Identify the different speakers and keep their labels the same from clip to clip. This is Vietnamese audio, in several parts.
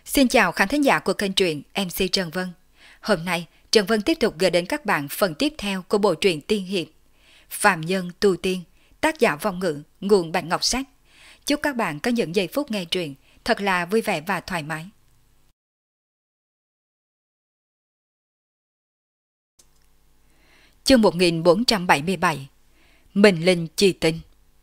Speaker 1: Xin chào khán thính giả của kênh truyện MC Trần Vân. Hôm nay, Trần Vân tiếp tục gửi đến các bạn phần tiếp theo của bộ truyện tiên hiệp Phàm Nhân Tu Tiên, tác giả Vong Ngữ, nguồn Bạch Ngọc Sách. Chúc các bạn có những giây phút nghe truyện thật là vui vẻ và thoải mái. Chương 1477 Minh Linh Chi Tinh.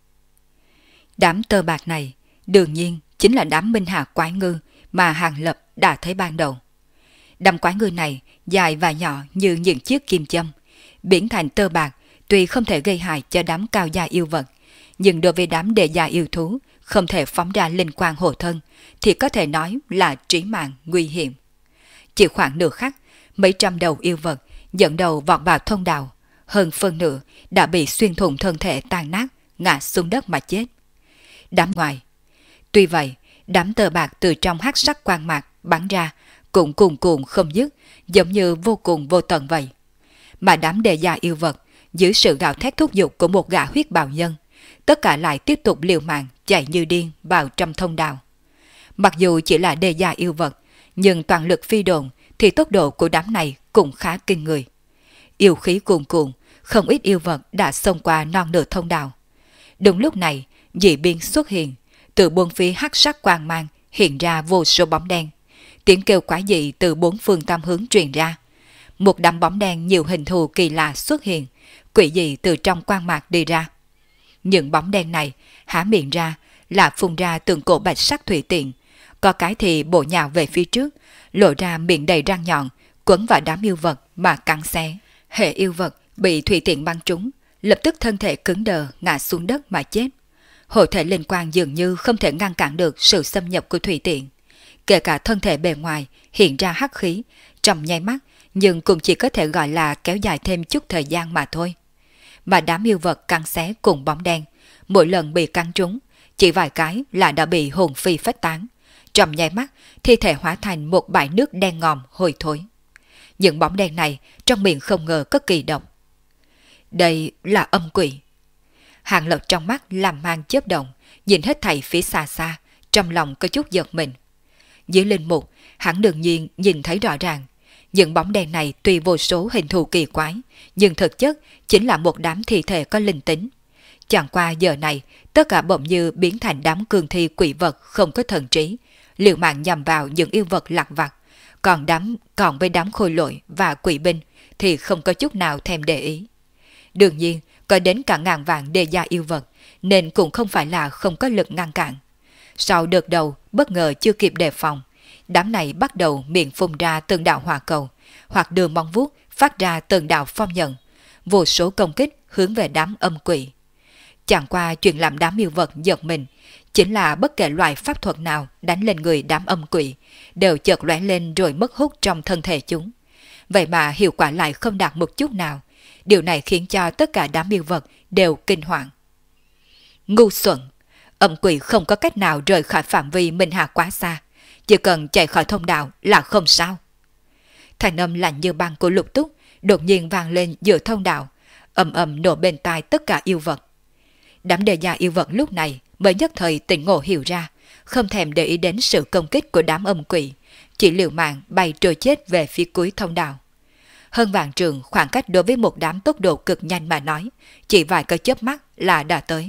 Speaker 1: Đám tơ bạc này đương nhiên chính là đám Minh Hà Quái Ngư mà Hàng Lập đã thấy ban đầu. Đám quái ngư này dài và nhỏ như những chiếc kim châm, biến thành tơ bạc tuy không thể gây hại cho đám cao gia yêu vật, nhưng đối với đám đệ gia yêu thú không thể phóng ra linh quang hộ thân thì có thể nói là trí mạng nguy hiểm. Chỉ khoảng nửa khắc, mấy trăm đầu yêu vật dẫn đầu vọt vào thông đạo, hơn phân nửa đã bị xuyên thủng thân thể tan nát, ngã xuống đất mà chết. Đám ngoài, tuy vậy, đám tơ bạc từ trong hắc sắc quang mạc bắn ra cũng cuồn cuộn không dứt, giống như vô cùng vô tận vậy. Mà đám đệ gia yêu vật dưới sự gào thét thúc giục của một gã huyết bào nhân, tất cả lại tiếp tục liều mạng chạy như điên vào trong thông đạo. Mặc dù chỉ là đệ gia yêu vật, nhưng toàn lực phi độn thì tốc độ của đám này cũng khá kinh người. Yêu khí cuồn cuộn, không ít yêu vật đã xông qua non nửa thông đạo. Đúng lúc này, dị biến xuất hiện, từ bốn phía hắc sắc quang mang hiện ra vô số bóng đen. Tiếng kêu quái dị từ bốn phương tám hướng truyền ra. Một đám bóng đen nhiều hình thù kỳ lạ xuất hiện, quỷ dị từ trong quang mạc đi ra. Những bóng đen này há miệng ra là phun ra từng cổ bạch sắc thủy tiện, có cái thì bổ nhào về phía trước, lộ ra miệng đầy răng nhọn, quấn vào đám yêu vật mà cắn xé. Hệ yêu vật bị thủy tiện bắn trúng, lập tức thân thể cứng đờ ngã xuống đất mà chết. Hộ thể linh quang dường như không thể ngăn cản được sự xâm nhập của thủy tiện. Kể cả thân thể bề ngoài hiện ra hắc khí trong nháy mắt, nhưng cũng chỉ có thể gọi là kéo dài thêm chút thời gian mà thôi. Mà đám yêu vật cắn xé cùng bóng đen, mỗi lần bị cắn trúng, chỉ vài cái là đã bị hồn phi phách tán. Trong nháy mắt, thi thể hóa thành một bãi nước đen ngòm hôi thối. Những bóng đen này trong miệng không ngờ có kỳ độc. Đây là âm quỷ. Hàng Lập trong mắt làm mang chớp động, nhìn hết thảy phía xa xa, trong lòng có chút giật mình. Dưới linh mục, hắn đương nhiên nhìn thấy rõ ràng, những bóng đen này tuy vô số hình thù kỳ quái, nhưng thực chất chính là một đám thi thể có linh tính. Chẳng qua giờ này, tất cả bỗng như biến thành đám cương thi quỷ vật không có thần trí, liều mạng nhằm vào những yêu vật lặt vặt, còn với đám khôi lỗi và quỷ binh thì không có chút nào thèm để ý. Đương nhiên, có đến cả ngàn vạn đề gia yêu vật, nên cũng không phải là không có lực ngăn cản. Sau đợt đầu, bất ngờ chưa kịp đề phòng, đám này bắt đầu miệng phun ra từng đạo hỏa cầu, hoặc đưa móng vuốt phát ra từng đạo phong nhận, vô số công kích hướng về đám âm quỷ. Chẳng qua chuyện làm đám yêu vật giật mình, chính là bất kể loại pháp thuật nào đánh lên người đám âm quỷ, đều chợt lóe lên rồi mất hút trong thân thể chúng. Vậy mà hiệu quả lại không đạt một chút nào. Điều này khiến cho tất cả đám yêu vật đều kinh hoàng. Ngu xuẩn! Âm quỷ không có cách nào rời khỏi phạm vi Minh Hà quá xa, chỉ cần chạy khỏi thông đạo là không sao. Thanh âm lạnh như băng của Lục Túc đột nhiên vang lên giữa thông đạo, ầm ầm nổ bên tai tất cả yêu vật. Đám đề gia yêu vật lúc này mới nhất thời tỉnh ngộ hiểu ra, không thèm để ý đến sự công kích của đám âm quỷ, chỉ liều mạng bay trôi chết về phía cuối thông đạo. Hơn vạn trường khoảng cách đối với một đám tốc độ cực nhanh mà nói, chỉ vài cái chớp mắt là đã tới.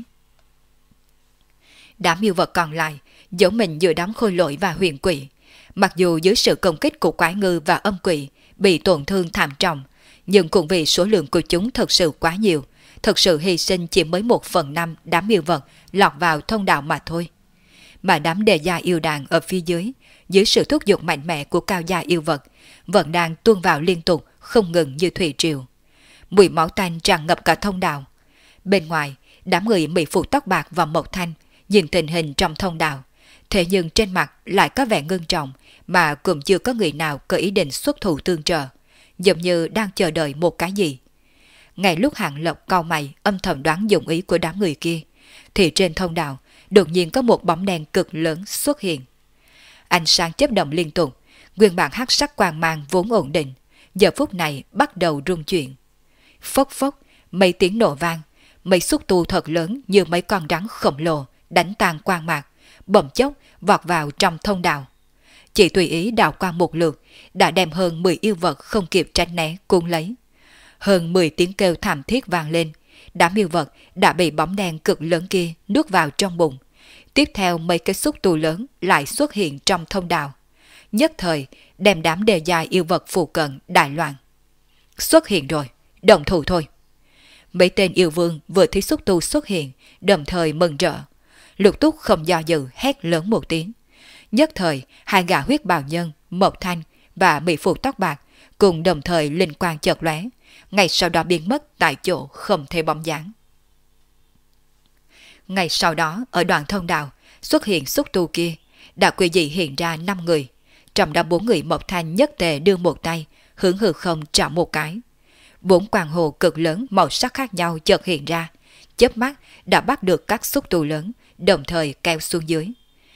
Speaker 1: Đám yêu vật còn lại giấu mình giữa đám khôi lỗi và huyền quỷ, mặc dù dưới sự công kích của quái ngư và âm quỷ bị tổn thương thảm trọng, nhưng cũng vì số lượng của chúng thật sự quá nhiều, thật sự hy sinh chỉ mới 1/5 đám yêu vật lọt vào thông đạo mà thôi. Mà đám đề gia yêu đàn ở phía dưới sự thúc giục mạnh mẽ của cao gia yêu vật, vẫn đang tuôn vào liên tục, không ngừng như thủy triều. Mùi máu tanh tràn ngập cả thông đạo. Bên ngoài, đám người mỹ phụ tóc bạc và Mộc Thanh nhìn tình hình trong thông đạo, thế nhưng trên mặt lại có vẻ ngưng trọng, mà cũng chưa có người nào có ý định xuất thủ tương trợ, giống như đang chờ đợi một cái gì. Ngay lúc Hàng Lập cau mày âm thầm đoán dụng ý của đám người kia, thì trên thông đạo đột nhiên có một bóng đen cực lớn xuất hiện. Ánh sáng chớp động liên tục, nguyên bản hắc sắc quang mang vốn ổn định, giờ phút này bắt đầu rung chuyển. Phốc phốc, mấy tiếng nổ vang, mấy xúc tu thật lớn như mấy con rắn khổng lồ đánh tan quang mạc, bỗng chốc vọt vào trong thông đạo. chỉ tùy ý đảo qua một lượt, đã đem hơn 10 yêu vật không kịp tránh né cuốn lấy. Hơn 10 tiếng kêu thảm thiết vang lên, đám yêu vật đã bị bóng đen cực lớn kia nuốt vào trong bụng. Tiếp theo mấy cái xúc tu lớn lại xuất hiện trong thông đạo. Nhất thời đem đám đề dài yêu vật phụ cận đại loạn. Xuất hiện rồi, động thủ thôi. Mấy tên yêu vương vừa thấy xúc tu xuất hiện, đồng thời mừng rỡ. Lục Túc không do dự hét lớn một tiếng. Nhất thời, hai gã huyết bào nhân, Mộc Thanh và mỹ phụ tóc bạc cùng đồng thời linh quang chợt lóe, ngay sau đó biến mất tại chỗ không thấy bóng dáng. Ngay sau đó, ở đoạn thông đạo xuất hiện xúc tu kia, đã quỷ dị hiện ra 5 người, trong đó 4 người Mộc Thanh nhất tề đưa một tay hướng hư không chạm một cái. 4 quang hồ cực lớn màu sắc khác nhau chợt hiện ra, chớp mắt đã bắt được các xúc tu lớn, đồng thời kéo xuống dưới.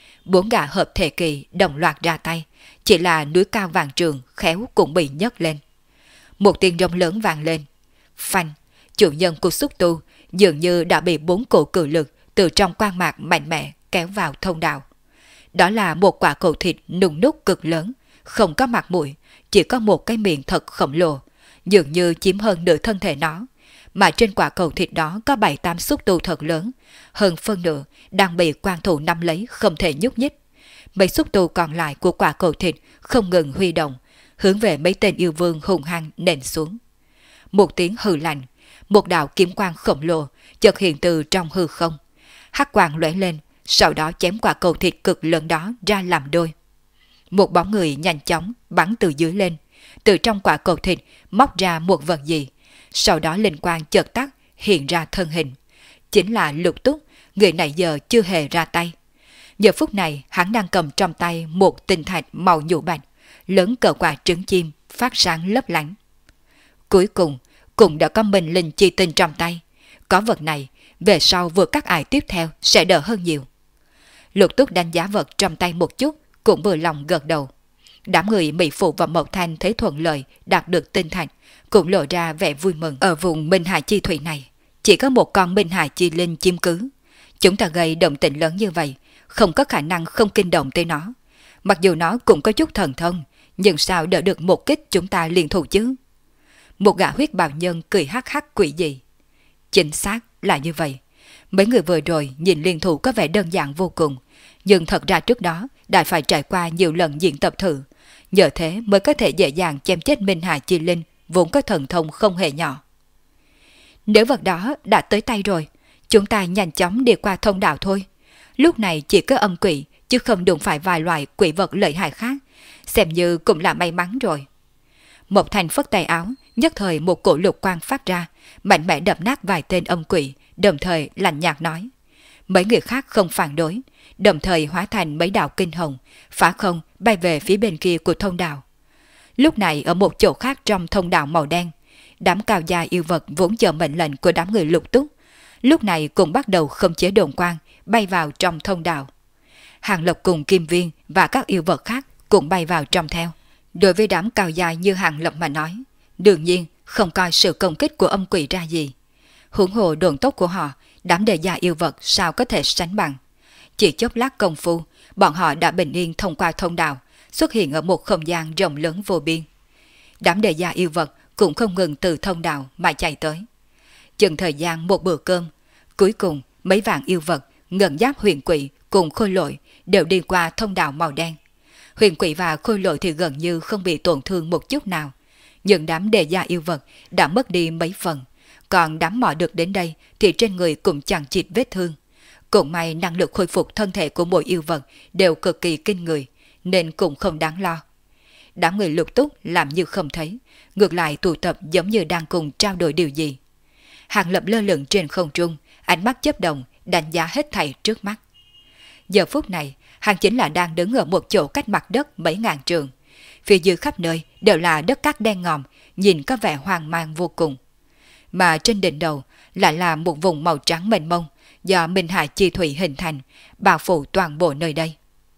Speaker 1: 4 gã hợp thể kỳ đồng loạt ra tay, chỉ là núi cao vàng trường khéo cũng bị nhấc lên. Một tiếng rống lớn vang lên. Phanh, chủ nhân của xúc tu dường như đã bị 4 cổ cự lực từ trong quang mạc mạnh mẽ kéo vào thông đạo. Đó là một quả cầu thịt nung núc cực lớn, không có mặt mũi, chỉ có một cái miệng thật khổng lồ, dường như chiếm hơn nửa thân thể nó, mà trên quả cầu thịt đó có 7-8 xúc tu thật lớn, hơn phân nửa đang bị quan thủ nắm lấy không thể nhúc nhích. Mấy xúc tu còn lại của quả cầu thịt không ngừng huy động, hướng về mấy tên yêu vương hung hăng nện xuống. Một tiếng hừ lạnh, một đạo kiếm quang khổng lồ chợt hiện từ trong hư không. Hắc quang lóe lên, sau đó chém quả cầu thịt cực lớn đó ra làm đôi. Một bóng người nhanh chóng bắn từ dưới lên, từ trong quả cầu thịt móc ra một vật gì, sau đó linh quang chợt tắt hiện ra thân hình. Chính là Lục Túc, người này giờ chưa hề ra tay. Giờ phút này hắn đang cầm trong tay một tinh thạch màu nhũ bạch, lớn cỡ quả trứng chim, phát sáng lấp lánh. Cuối cùng cũng đã có mình linh chi tinh trong tay. Có vật này, về sau vừa các ải tiếp theo sẽ đỡ hơn nhiều. Lục Túc đánh giá vật trong tay một chút, cũng vừa lòng gật đầu. Đám người Mỹ Phụ và Mộc Thanh thấy thuận lợi đạt được tinh thạch, cũng lộ ra vẻ vui mừng. Ở vùng Minh Hải Chi Thủy này, chỉ có một con Minh Hải Chi Linh chiếm cứ. Chúng ta gây động tĩnh lớn như vậy, không có khả năng không kinh động tới nó. Mặc dù nó cũng có chút thần thông, nhưng sao đỡ được một kích chúng ta liên thủ chứ? Một gã huyết bào nhân cười hắc hắc quỷ dị. Chính xác là như vậy. Mấy người vừa rồi nhìn liên thủ có vẻ đơn giản vô cùng, nhưng thật ra trước đó đã phải trải qua nhiều lần diễn tập thử, nhờ thế mới có thể dễ dàng chém chết Minh Hải Chi Linh vốn có thần thông không hề nhỏ. Nếu vật đó đã tới tay rồi, chúng ta nhanh chóng đi qua thông đạo thôi. Lúc này chỉ có âm quỷ, chứ không đụng phải vài loại quỷ vật lợi hại khác, xem như cũng là may mắn rồi. Mộc Thanh phất tay áo, nhất thời một cổ lục quang phát ra, mạnh mẽ đập nát vài tên âm quỷ, đồng thời lạnh nhạt nói. Mấy người khác không phản đối, đồng thời hóa thành mấy đạo kinh hồng, phá không bay về phía bên kia của thông đạo. Lúc này ở một chỗ khác trong thông đạo màu đen, đám cao gia yêu vật vốn chờ mệnh lệnh của đám người Lục Túc, lúc này cũng bắt đầu khống chế đồn quang bay vào trong thông đạo. Hàng Lộc cùng Kim Viên và các yêu vật khác cũng bay vào trong theo. Đối với đám cao gia như Hàng Lộc mà nói, đương nhiên không coi sự công kích của âm quỷ ra gì. Huống hồ đồn tốc của họ, đám đề gia yêu vật sao có thể sánh bằng. Chỉ chốc lát công phu, bọn họ đã bình yên thông qua thông đạo, xuất hiện ở một không gian rộng lớn vô biên. Đám đề gia yêu vật cũng không ngừng từ thông đạo mà chạy tới. Chừng thời gian một bữa cơm, cuối cùng mấy vạn yêu vật, ngân giáp huyền quỷ cùng khôi lỗi đều đi qua thông đạo màu đen. Huyền quỷ và khôi lỗi thì gần như không bị tổn thương một chút nào, nhưng đám đề gia yêu vật đã mất đi mấy phần, còn đám mỏ được đến đây thì trên người cũng chẳng chịt vết thương. Cũng may năng lực khôi phục thân thể của mỗi yêu vật đều cực kỳ kinh người, nên cũng không đáng lo. Đám người Lục Túc làm như không thấy, ngược lại tụ tập giống như đang cùng trao đổi điều gì. Hàng Lập lơ lửng trên không trung, ánh mắt chớp động, đánh giá hết thảy trước mắt. Giờ phút này, hắn chính là đang đứng ở một chỗ cách mặt đất mấy ngàn trượng. Phía dưới khắp nơi đều là đất cát đen ngòm, nhìn có vẻ hoang mang vô cùng. Mà trên đỉnh đầu lại là một vùng màu trắng mênh mông do Minh Hải Chi Thủy hình thành, bao phủ toàn bộ nơi đây.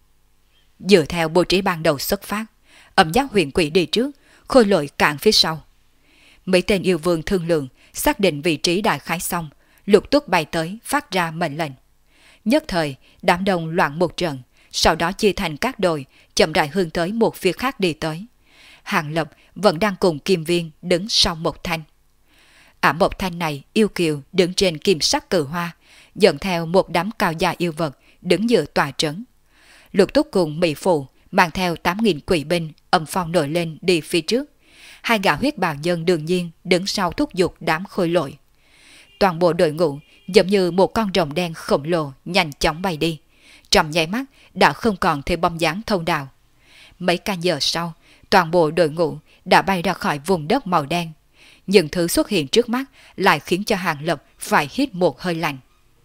Speaker 1: Dựa theo bố trí ban đầu xuất phát, âm giác huyền quỷ đi trước, khôi lỗi cản phía sau. Mấy tên yêu vương thương lượng, xác định vị trí đại khái xong, Lục Túc bay tới phát ra mệnh lệnh. Nhất thời, đám đông loạn một trận, sau đó chia thành các đội, chậm rãi hướng tới một phía khác đi tới. Hàng Lập vẫn đang cùng Kim Viên đứng sau Mộc Thanh. Mộc Thanh này yêu kiều đứng trên kim sắc cự hoa, dẫn theo một đám cao dài yêu vật đứng giữa tòa trấn. Lục Túc cùng Mỹ Phụ mang theo 8.000 quỷ binh âm phong nổi lên đi phía trước. Hai gã huyết bào nhân đương nhiên đứng sau thúc giục đám khôi lỗi. Toàn bộ đội ngũ giống như một con rồng đen khổng lồ nhanh chóng bay đi. Trong nháy mắt đã không còn thấy bóng dáng thông đạo. Mấy canh giờ sau, toàn bộ đội ngũ đã bay ra khỏi vùng đất màu đen. Những thứ xuất hiện trước mắt lại khiến cho Hàng Lập phải hít một hơi lạnh.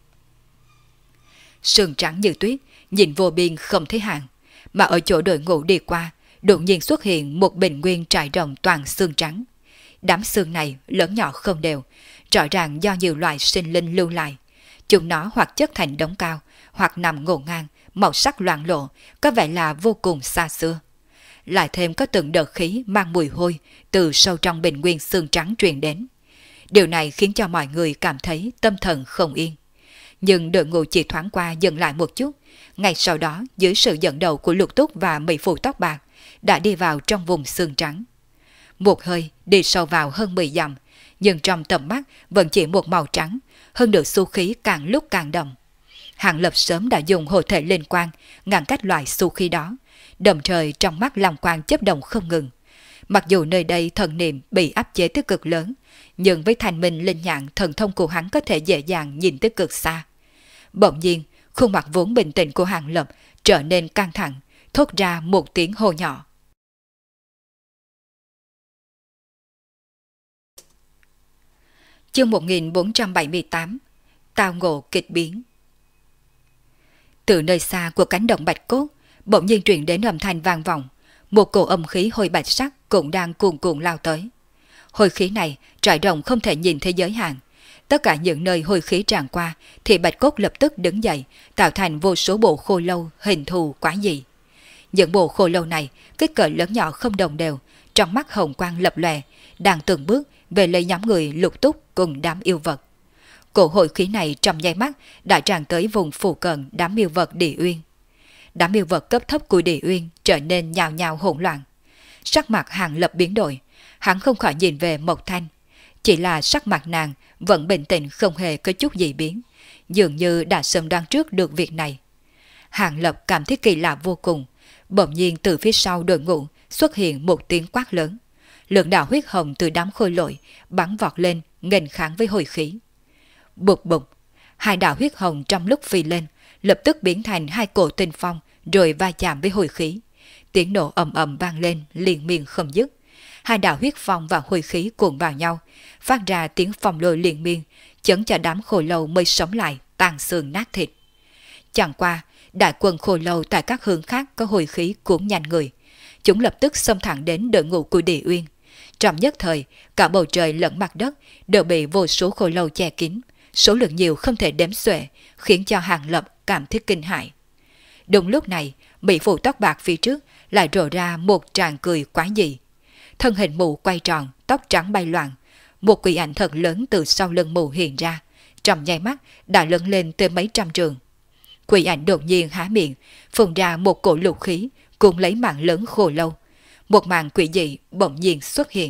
Speaker 1: Sương trắng như tuyết, nhìn vô biên không thấy hạn, mà ở chỗ đội ngũ đi qua, đột nhiên xuất hiện một bình nguyên trải rộng toàn xương trắng. Đám xương này lớn nhỏ không đều, rõ ràng do nhiều loại sinh linh lưu lại. Chúng nó hoặc chất thành đống cao, hoặc nằm ngổn ngang, màu sắc loang lộ, có vẻ là vô cùng xa xưa. Lại thêm có từng đợt khí mang mùi hôi từ sâu trong bình nguyên xương trắng truyền đến. Điều này khiến cho mọi người cảm thấy tâm thần không yên. Nhưng đội ngũ chỉ thoáng qua dừng lại một chút. Ngay sau đó, dưới sự dẫn đầu của Lục Túc và Mỹ Phụ tóc bạc, đã đi vào trong vùng xương trắng. Một hơi đi sâu vào hơn 10 dặm, nhưng trong tầm mắt vẫn chỉ một màu trắng, hơn được xu khí càng lúc càng đậm. Hàng Lập sớm đã dùng hộ thể linh quang ngăn cách loại xu khí đó, đồng thời trong mắt long quang chớp động không ngừng. Mặc dù nơi đây thần niệm bị áp chế tới cực lớn, nhưng với thanh minh linh nhãn thần thông của hắn có thể dễ dàng nhìn tới cực xa. Bỗng nhiên, khuôn mặt vốn bình tĩnh của Hàng Lập trở nên căng thẳng, thốt ra một tiếng hô nhỏ. Chương 1478 Tao ngộ kịch biến. Từ nơi xa của cánh đồng bạch cốt, bỗng nhiên truyền đến âm thanh vang vọng. Một cổ âm khí hôi bạch sắc cũng đang cuồn cuộn lao tới. Hôi khí này trải rộng không thể nhìn thấy giới hạn. Tất cả những nơi hôi khí tràn qua thì bạch cốt lập tức đứng dậy, tạo thành vô số bộ khô lâu hình thù quái dị. Những bộ khô lâu này kích cỡ lớn nhỏ không đồng đều, trong mắt hồng quang lập lòe, đang từng bước về lấy nhóm người Lục Túc cùng đám yêu vật. Cổ hội khí này trong nháy mắt đã tràn tới vùng phụ cận đám yêu vật Địa Uyên. Đám yêu vật cấp thấp của Địa Uyên trở nên nhào nhào hỗn loạn. Sắc mặt Hàng Lập biến đổi, hắn không khỏi nhìn về Mộc Thanh. Chỉ là sắc mặt nàng vẫn bình tĩnh không hề có chút gì biến, dường như đã sớm đoán trước được việc này. Hàng Lập cảm thấy kỳ lạ vô cùng, bỗng nhiên từ phía sau đội ngũ xuất hiện một tiếng quát lớn. Lượng đạo huyết hồng từ đám khôi lỗi bắn vọt lên nghênh kháng với hồi khí. Bụp bụp, hai đạo huyết hồng trong lúc phi lên lập tức biến thành hai cổ tinh phong rồi va chạm với hồi khí. Tiếng nổ ầm ầm vang lên liên miên không dứt. Hai đạo huyết phong và hồi khí cuộn vào nhau, phát ra tiếng phong lôi liên miên, chấn cho đám khô lâu mới sống lại, tan xương nát thịt. Chẳng qua, đại quân khô lâu tại các hướng khác có hồi khí cuốn nhanh người. Chúng lập tức xông thẳng đến đội ngũ của Địa Uyên. Trong nhất thời, cả bầu trời lẫn mặt đất đều bị vô số khô lâu che kín, số lượng nhiều không thể đếm xuể, khiến cho Hàng Lập cảm thấy kinh hãi. Đúng lúc này, Mỹ Phụ tóc bạc phía trước lại rộ ra một tràng cười quái dị. Thân hình mù quay tròn, tóc trắng bay loạn, một quỷ ảnh thật lớn từ sau lưng mù hiện ra, trong nháy mắt đã lớn lên tới mấy trăm trường. Quỷ ảnh đột nhiên há miệng, phun ra một cổ lục khí, cùng lấy mạng lớn khô lâu. Một màn quỷ dị bỗng nhiên xuất hiện.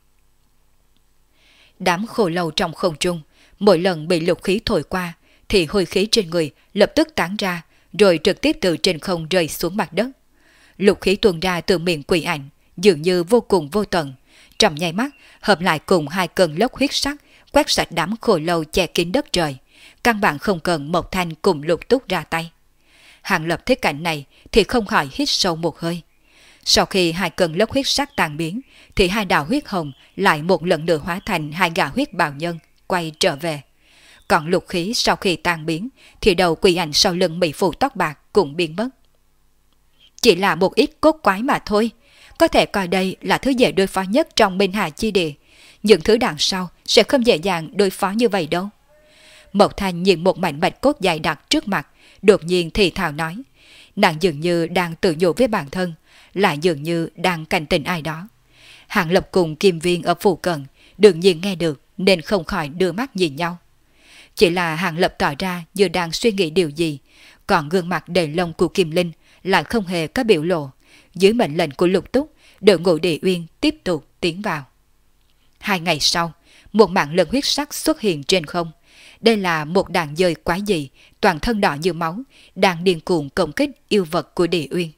Speaker 1: Đám khô lâu trong không trung, mỗi lần bị lục khí thổi qua, thì hôi khí trên người lập tức tán ra, rồi trực tiếp từ trên không rơi xuống mặt đất. Lục khí tuôn ra từ miệng quỷ ảnh, dường như vô cùng vô tận, trong nháy mắt hợp lại cùng hai cơn lốc huyết sắc, quét sạch đám khô lâu che kín đất trời, căn bản không cần Mộc Thanh cùng Lục Túc ra tay. Hàng Lập thấy cảnh này thì không khỏi hít sâu một hơi. Sau khi hai cơn lốc huyết sắc tan biến, thì hai đạo huyết hồng lại một lần nữa hóa thành hai gã huyết bào nhân, quay trở về. Còn lục khí sau khi tan biến, thì đầu quỷ ảnh sau lưng Mỹ Phụ tóc bạc cũng biến mất. Chỉ là một ít cốt quái mà thôi, có thể coi đây là thứ dễ đối phó nhất trong Minh Hà Chi Địa. Những thứ đằng sau sẽ không dễ dàng đối phó như vậy đâu. Mộc Thanh nhìn một mảnh bạch cốt dài đặc trước mặt, đột nhiên thì thào nói. Nàng dường như đang tự nhủ với bản thân, lại dường như đang cảnh tình ai đó. Hàng Lập cùng Kim Viên ở phụ cận đương nhiên nghe được nên không khỏi đưa mắt nhìn nhau. Chỉ là Hàng Lập tỏ ra như đang suy nghĩ điều gì, còn gương mặt đầy lông của Kim Linh lại không hề có biểu lộ. Dưới mệnh lệnh của Lục Túc, đội ngũ Địa Uyên tiếp tục tiến vào. 2 ngày sau, một mạng lân huyết sắc xuất hiện trên không. Đây là một đàn dơi quái dị, toàn thân đỏ như máu, đang điên cuồng công kích yêu vật của Địa Uyên.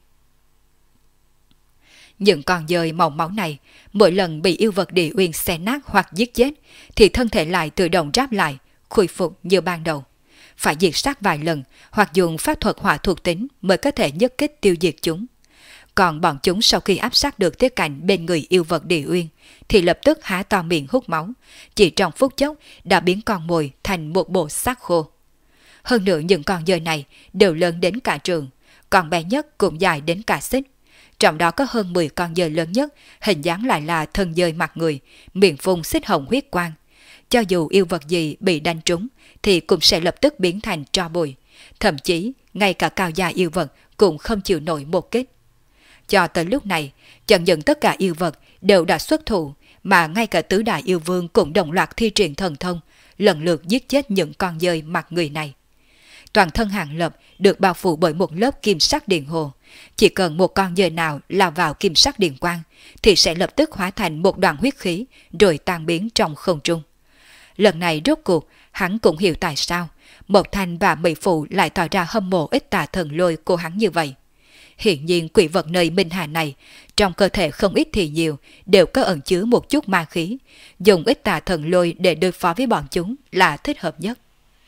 Speaker 1: Những con dơi màu máu này, mỗi lần bị yêu vật Địa Uyên xé nát hoặc giết chết, thì thân thể lại tự động ráp lại, khôi phục như ban đầu. Phải diệt sát vài lần hoặc dùng pháp thuật hỏa thuộc tính mới có thể nhất kích tiêu diệt chúng. Còn bọn chúng sau khi áp sát được tới cạnh bên người yêu vật Địa Uyên thì lập tức há to miệng hút máu, chỉ trong phút chốc đã biến con mồi thành một bộ xác khô. Hơn nữa những con dơi này đều lớn đến cả trường, con bé nhất cũng dài đến cả xích. Trong đó có hơn 10 con dơi lớn nhất, hình dáng lại là thân dơi mặt người, miệng phun xích hồng huyết quang. Cho dù yêu vật gì bị đánh trúng thì cũng sẽ lập tức biến thành tro bụi. Thậm chí, ngay cả cao gia yêu vật cũng không chịu nổi một kích. Cho tới lúc này, chẳng những tất cả yêu vật đều đã xuất thủ, mà ngay cả tứ đại yêu vương cũng đồng loạt thi triển thần thông, lần lượt giết chết những con dơi mặt người này. Toàn thân Hàng Lập được bao phủ bởi một lớp kim sắc điện hồ. Chỉ cần một con dơi nào lao vào kim sắc điện quang, thì sẽ lập tức hóa thành một đoàn huyết khí, rồi tan biến trong không trung. Lần này rốt cuộc, hắn cũng hiểu tại sao Mộc Thanh và Mỹ Phụ lại tỏ ra hâm mộ Ít Tà Thần Lôi của hắn như vậy. Hiện nhiên quỷ vật nơi Minh Hà này, trong cơ thể không ít thì nhiều, đều có ẩn chứa một chút ma khí. Dùng Ít Tà Thần Lôi để đối phó với bọn chúng là thích hợp nhất.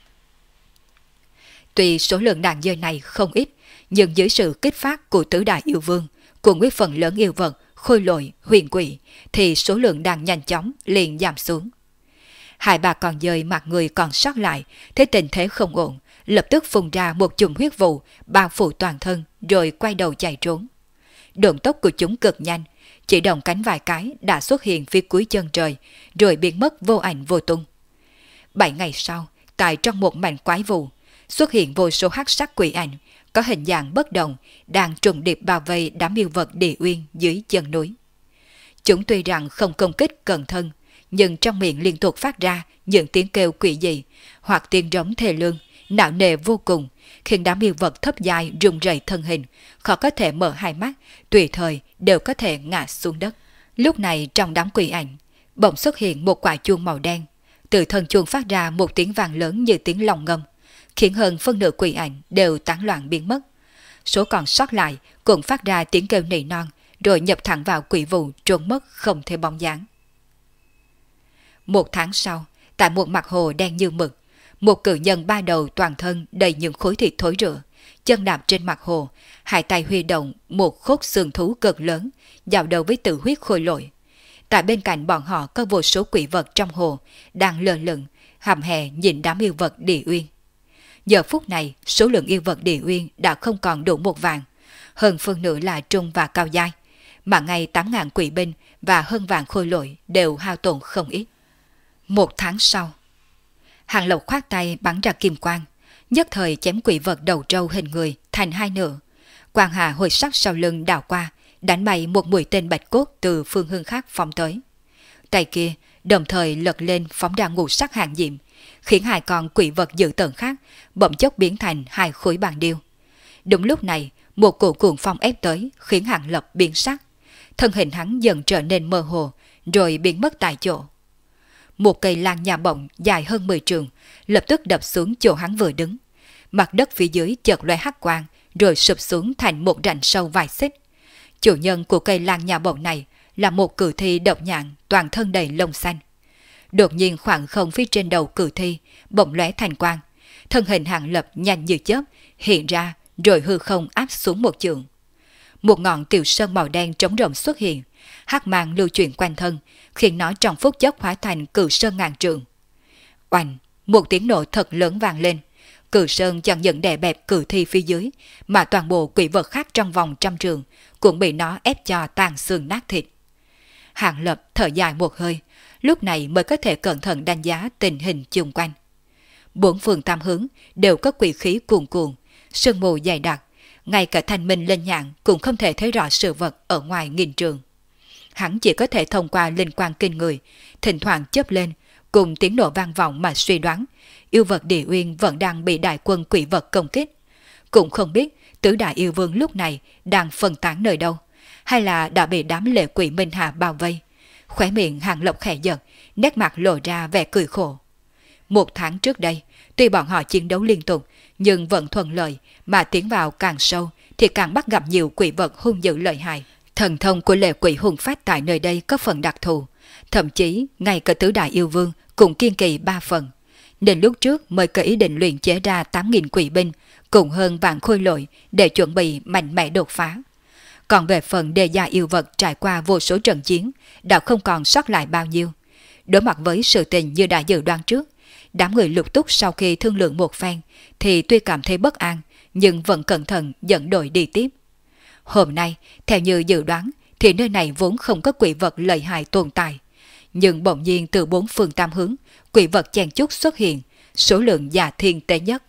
Speaker 1: Tuy số lượng đàn dơi này không ít, nhưng dưới sự kích phát của tứ đại yêu vương, cùng với phần lớn yêu vật, khôi lỗi, huyền quỷ, thì số lượng đàn nhanh chóng liền giảm xuống. 2-3 con dơi mặt người còn sót lại, thấy tình thế không ổn, lập tức phun ra một chùm huyết vụ, bao phủ toàn thân, rồi quay đầu chạy trốn. Động tốc của chúng cực nhanh, chỉ động cánh vài cái đã xuất hiện phía cuối chân trời, rồi biến mất vô ảnh vô tung. 7 ngày sau, tại trong một mảnh quái vụ, xuất hiện vô số hắc sắc quỷ ảnh, có hình dạng bất động, đang trùng điệp bao vây đám yêu vật Địa Uyên dưới chân núi. Chúng tuy rằng không công kích cẩn thân, nhưng trong miệng liên tục phát ra những tiếng kêu quỷ dị, hoặc tiếng rống thê lương, nặng nề vô cùng, khiến đám yêu vật thấp dài rung rẩy thân hình, khó có thể mở hai mắt, tùy thời đều có thể ngã xuống đất. Lúc này trong đám quỷ ảnh, bỗng xuất hiện một quả chuông màu đen, từ thân chuông phát ra một tiếng vang lớn như tiếng long ngâm, khiến hơn phân nửa quỷ ảnh đều tán loạn biến mất. Số còn sót lại cũng phát ra tiếng kêu nỉ non, rồi nhập thẳng vào quỷ vụ trốn mất không thể bóng dáng. 1 tháng sau, tại một mặt hồ đen như mực, một cự nhân 3 đầu toàn thân đầy những khối thịt thối rữa, chân đạp trên mặt hồ, hai tay huy động một khúc xương thú cực lớn, giao đầu với tử huyết khôi lỗi. Tại bên cạnh bọn họ có vô số quỷ vật trong hồ, đang lơ lửng, hầm hè nhìn đám yêu vật Địa Uyên. Giờ phút này, số lượng yêu vật Địa Uyên đã không còn đủ 1 vạn, hơn phân nửa là trung và cao giai, mà ngay 8.000 quỷ binh và hơn vạn khôi lỗi đều hao tổn không ít. 1 tháng sau, Hàng Lộc khoát tay bắn ra kim quang, nhất thời chém quỷ vật đầu trâu hình người thành 2 nửa. Quang hà hồi sắc sau lưng đảo qua, đánh bay một mũi tên bạch cốt từ phương hướng khác phóng tới. Tay kia đồng thời lật lên phóng ra ngũ sắc hàng diệm, khiến 2 con quỷ vật dữ tợn khác bỗng chốc biến thành 2 khối bàn điêu. Đúng lúc này, một cổ cuồng phong ép tới, khiến Hàng Lập biến sắc. Thân hình hắn dần trở nên mơ hồ, rồi biến mất tại chỗ. Một cây lan nhà bọng dài hơn 10 trường, lập tức đập xuống chỗ hắn vừa đứng. Mặt đất phía dưới chợt lóe hắc quang, rồi sụp xuống thành một rãnh sâu vài xích. Chủ nhân của cây lan nhà bọng này là một cử thi độc nhạn, toàn thân đầy lông xanh. Đột nhiên khoảng không phía trên đầu cử thi bỗng lóe thành quang, thân hình Hàng Lập nhanh như chớp hiện ra, rồi hư không áp xuống một chưởng. Một ngọn tiểu sơn màu đen trống rỗng xuất hiện, hắc mang lưu chuyển quanh thân, khiến nó trong phút chốc hóa thành cự sơn ngàn trượng. Oanh, một tiếng nổ thật lớn vang lên, cự sơn chẳng những đè bẹp cử thi phía dưới, mà toàn bộ quỷ vật khác trong vòng 100 trượng cũng bị nó ép cho tan xương nát thịt. Hàng Lập thở dài một hơi, lúc này mới có thể cẩn thận đánh giá tình hình chung quanh. 4 phương tam hướng đều có quỷ khí cuồn cuộn, sương mù dày đặc, ngay cả thanh minh lên nhạn cũng không thể thấy rõ sự vật ở ngoài nghìn trường. Hắn chỉ có thể thông qua linh quang kinh người, thỉnh thoảng chớp lên, cùng tiếng nổ vang vọng mà suy đoán, yêu vật Địa Uyên vẫn đang bị đại quân quỷ vật công kích. cũng không biết tứ đại yêu vương lúc này đang phân tán nơi đâu, hay là đã bị đám lệ quỷ Minh Hà bao vây. Khóe miệng Hàng Lập khẽ giật, nét mặt lộ ra vẻ cười khổ. 1 tháng trước đây, tuy bọn họ chiến đấu liên tục, nhưng vẫn thuận lợi, mà tiến vào càng sâu thì càng bắt gặp nhiều quỷ vật hung dữ lợi hại. Thần thông của lệ quỷ hùng phát tại nơi đây có phần đặc thù, thậm chí ngay cả tứ đại yêu vương cũng kiên kỳ 3 phần. Nên lúc trước mới có ý định luyện chế ra 8.000 quỷ binh, cùng hơn vạn khôi lỗi để chuẩn bị mạnh mẽ đột phá. Còn về phần đề gia yêu vật trải qua vô số trận chiến, đã không còn sót lại bao nhiêu. Đối mặt với sự tình như đã dự đoán trước, đám người Lục Túc sau khi thương lượng một phen thì tuy cảm thấy bất an, nhưng vẫn cẩn thận dẫn đội đi tiếp. Hôm nay, theo như dự đoán, thì nơi này vốn không có quỷ vật lợi hại tồn tại. Nhưng bỗng nhiên từ 4 phương tám hướng, quỷ vật chen chúc xuất hiện, số lượng già thiên tế nhất.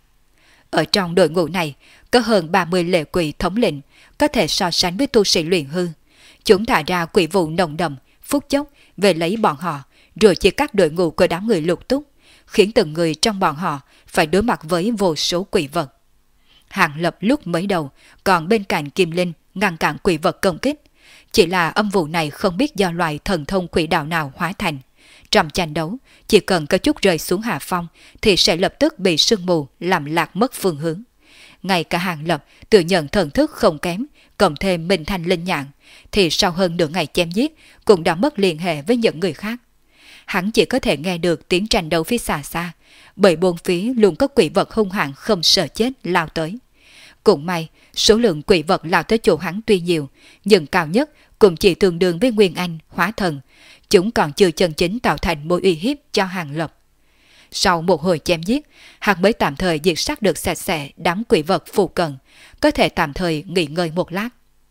Speaker 1: Ở trong đội ngũ này, có hơn 30 lệ quỷ thống lĩnh, có thể so sánh với tu sĩ luyện hư. Chúng thả ra quỷ vụ nồng đậm, phút chốc về lấy bọn họ, rồi chia cắt đội ngũ của đám người Lục Túc, khiến từng người trong bọn họ phải đối mặt với vô số quỷ vật. Hàng Lập lúc mới đầu còn bên cạnh Kim Linh ngăn cản quỷ vật công kích. Chỉ là âm vụ này không biết do loại thần thông quỷ đạo nào hóa thành. Trong tranh đấu, chỉ cần có chút rơi xuống hạ phong thì sẽ lập tức bị sương mù làm lạc mất phương hướng. Ngay cả Hàng Lập tự nhận thần thức không kém, cộng thêm Minh Thanh linh nhạn, thì sau hơn nửa ngày chém giết cũng đã mất liên hệ với những người khác. Hắn chỉ có thể nghe được tiếng tranh đấu phía xa xa, bởi bốn phía luôn có quỷ vật hung hãn không sợ chết lao tới. Cũng may, số lượng quỷ vật lao tới chỗ hắn tuy nhiều, nhưng cao nhất cũng chỉ tương đương với Nguyên Anh, Hóa Thần. Chúng còn chưa chân chính tạo thành mối uy hiếp cho Hàng Lập. Sau một hồi chém giết, hắn mới tạm thời diệt sát được sạch sẽ đám quỷ vật phụ cận, có thể tạm thời nghỉ ngơi một lát.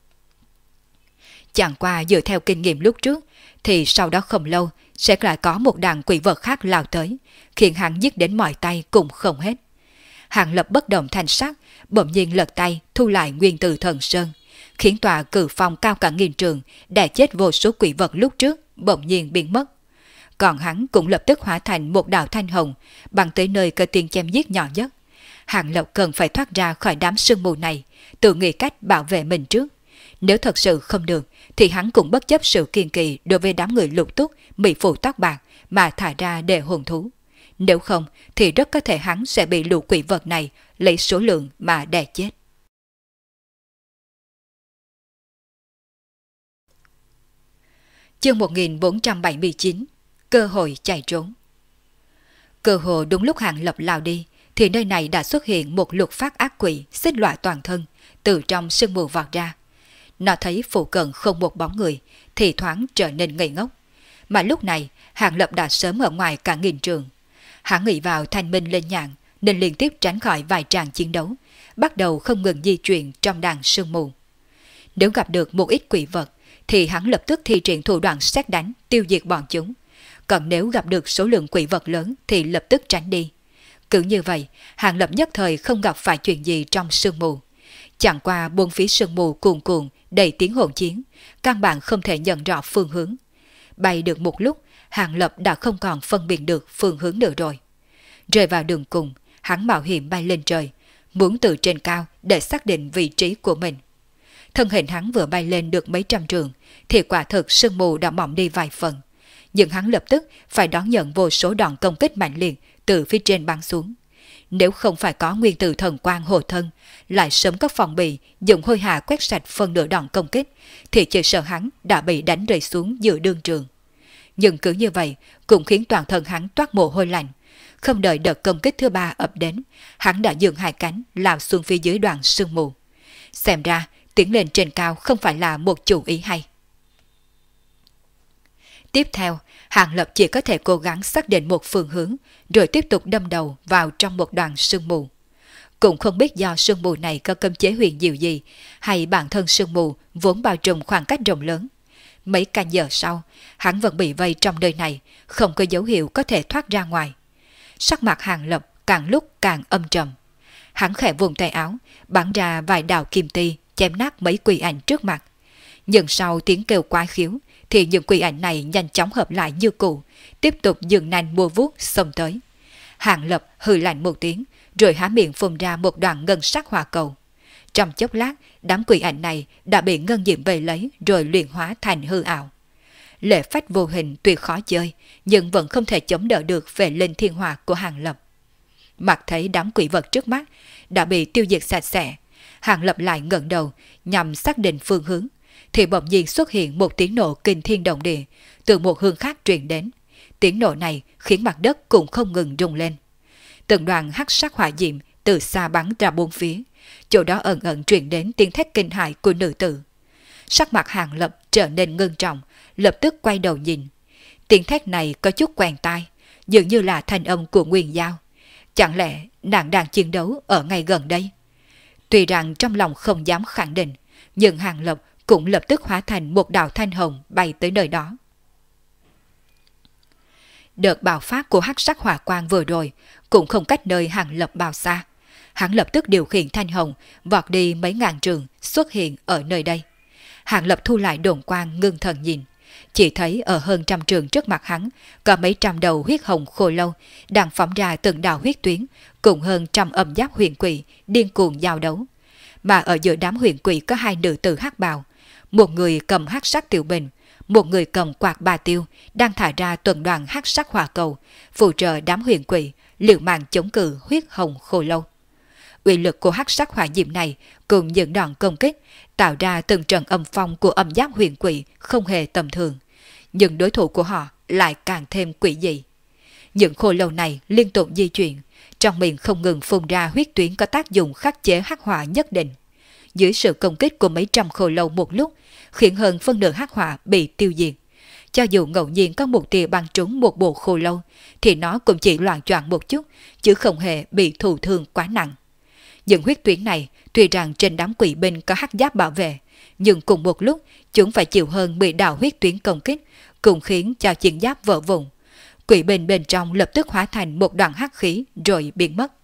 Speaker 1: Chẳng qua dựa theo kinh nghiệm lúc trước, thì sau đó không lâu sẽ lại có một đàn quỷ vật khác lao tới, khiến hắn giết đến mỏi tay cũng không hết. Hàng Lập bất động thanh sắc, bỗng nhiên lật tay thu lại nguyên tử thần sơn, khiến tòa cử phong cao cả nghìn trường đã chết vô số quỷ vật lúc trước bỗng nhiên biến mất. Còn hắn cũng lập tức hóa thành một đạo thanh hồng, bằng tới nơi cơ tiên chém giết nhỏ nhất. Hàng Lập cần phải thoát ra khỏi đám sương mù này, tự nghĩ cách bảo vệ mình trước. Nếu thật sự không được, thì hắn cũng bất chấp sự kiên kỳ đối với đám người Lục Túc, mỹ phụ tóc bạc mà thả ra để hồn thú. Nếu không, thì rất có thể hắn sẽ bị lũ quỷ vật này lấy số lượng mà đè chết. Chương 1479. Cơ hội chạy trốn. Cơ hội đúng lúc Hàng Lập lao đi, thì nơi này đã xuất hiện một lục phát ác quỷ xích loại toàn thân, từ trong sương mù vọt ra. Nó thấy phụ cận không một bóng người, thì thoáng trở nên ngây ngốc. Mà lúc này, Hàng Lập đã sớm ở ngoài cả nghìn trường. Hắn nghĩ vào thanh minh lên nhạn, nên liên tiếp tránh khỏi vài tràng chiến đấu, bắt đầu không ngừng di chuyển trong đàn sương mù. Nếu gặp được một ít quỷ vật, thì hắn lập tức thi triển thủ đoạn xét đánh, tiêu diệt bọn chúng. Còn nếu gặp được số lượng quỷ vật lớn thì lập tức tránh đi. Cứ như vậy, Hàng Lập nhất thời không gặp phải chuyện gì trong sương mù. Chẳng qua buông phía sương mù cuồn cuộn đầy tiếng hỗn chiến, căn bản không thể nhận rõ phương hướng. Bay được một lúc, Hàng Lập đã không còn phân biệt được phương hướng nữa rồi. Rơi vào đường cùng, hắn mạo hiểm bay lên trời, muốn từ trên cao để xác định vị trí của mình. Thân hình hắn vừa bay lên được mấy trăm trường, thì quả thực sương mù đã mỏng đi vài phần. Nhưng hắn lập tức phải đón nhận vô số đòn công kích mạnh liệt từ phía trên bắn xuống. Nếu không phải có nguyên tử thần quang hộ thân, lại sớm có phòng bị dùng hôi hà quét sạch phần nửa đòn công kích, thì chỉ sợ hắn đã bị đánh rơi xuống giữa đương trường. Nhưng cứ như vậy cũng khiến toàn thân hắn toát mồ hôi lạnh. Không đợi đợt công kích thứ 3 ập đến, hắn đã giương hai cánh lao xuống phía dưới đoàn sương mù. Xem ra tiến lên trên cao không phải là một chủ ý hay. Tiếp theo, Hàng Lập chỉ có thể cố gắng xác định một phương hướng, rồi tiếp tục đâm đầu vào trong một đoàn sương mù. Cũng không biết do sương mù này có cấm chế huyền diệu gì, hay bản thân sương mù vốn bao trùm khoảng cách rộng lớn. Mấy canh giờ sau, hắn vẫn bị vây trong nơi này, không có dấu hiệu có thể thoát ra ngoài. Sắc mặt Hàng Lập càng lúc càng âm trầm. Hắn khẽ vùng tay áo, bắn ra vài đạo kim ti, chém nát mấy quỷ ảnh trước mặt. Nhưng sau tiếng kêu quái khiếu, thì những quỷ ảnh này nhanh chóng hợp lại như cũ, tiếp tục dừng nanh mua vuốt xông tới. Hàng Lập hừ lạnh một tiếng, rồi há miệng phun ra một đoàn ngân sắc hỏa cầu. Trong chốc lát, đám quỷ ảnh này đã bị Ngân Diệm về lấy rồi luyện hóa thành hư ảo. Lệ phách vô hình tuy khó chơi, nhưng vẫn không thể chống đỡ được về linh thiên hỏa của Hàng Lập. Mặc thấy đám quỷ vật trước mắt đã bị tiêu diệt sạch sẽ, Hàng Lập lại ngẩng đầu nhằm xác định phương hướng, thì bỗng nhiên xuất hiện một tiếng nổ kinh thiên động địa từ một hướng khác truyền đến. Tiếng nổ này khiến mặt đất cũng không ngừng rung lên. Từng đoàn hắc sắc hỏa diệm từ xa bắn ra bốn phía, chỗ đó ẩn ẩn truyền đến tiếng thét kinh hãi của nữ tử. Sắc mặt Hàng Lập trở nên ngưng trọng, lập tức quay đầu nhìn. Tiếng thét này có chút quen tai, dường như là thanh âm của Nguyên Giao. Chẳng lẽ nàng đang chiến đấu ở ngay gần đây? Tuy rằng trong lòng không dám khẳng định, nhưng Hàng Lập cũng lập tức hóa thành một đạo thanh hồng bay tới nơi đó. Đợt bạo phát của hắc sắc hỏa quang vừa rồi cũng không cách nơi Hàng Lập bao xa. Hắn lập tức điều khiển thanh hồng vọt đi mấy ngàn trường xuất hiện ở nơi đây. Hàng Lập thu lại đồn quang ngưng thần nhìn, chỉ thấy ở hơn trăm trường trước mặt hắn có mấy trăm đầu huyết hồng khô lâu đang phóng ra từng đạo huyết tuyến, cùng hơn trăm âm giáp huyền quỷ điên cuồng giao đấu. Mà ở giữa đám huyền quỷ có hai nữ tử hắc bào, một người cầm hắc sắc tiểu bình, một người cầm quạt bà tiêu đang thả ra tuần đoàn hắc sắc hỏa cầu, phụ trợ đám huyền quỷ liều mạng chống cự huyết hồng khô lâu. Uy lực của hắc sắc hỏa diệm này cùng những đòn công kích tạo ra từng trận âm phong của âm giáp huyền quỷ không hề tầm thường, nhưng đối thủ của họ lại càng thêm quỷ dị. Những khô lâu này liên tục di chuyển, trong miệng không ngừng phun ra huyết tuyến có tác dụng khắc chế hắc hỏa nhất định. Dưới sự công kích của mấy trăm khô lâu một lúc, khiến hơn phân nửa hắc hỏa bị tiêu diệt. Cho dù ngẫu nhiên có một tia bắn trúng một bộ khô lâu, thì nó cũng chỉ loạng choạng một chút, chứ không hề bị thụ thương quá nặng. Những huyết tuyến này tuy rằng trên đám quỷ binh có hắc giáp bảo vệ, nhưng cùng một lúc chúng phải chịu hơn 10 đạo huyết tuyến công kích, cũng khiến cho chiến giáp vỡ vụn. Quỷ binh bên trong lập tức hóa thành một đoàn hắc khí rồi biến mất.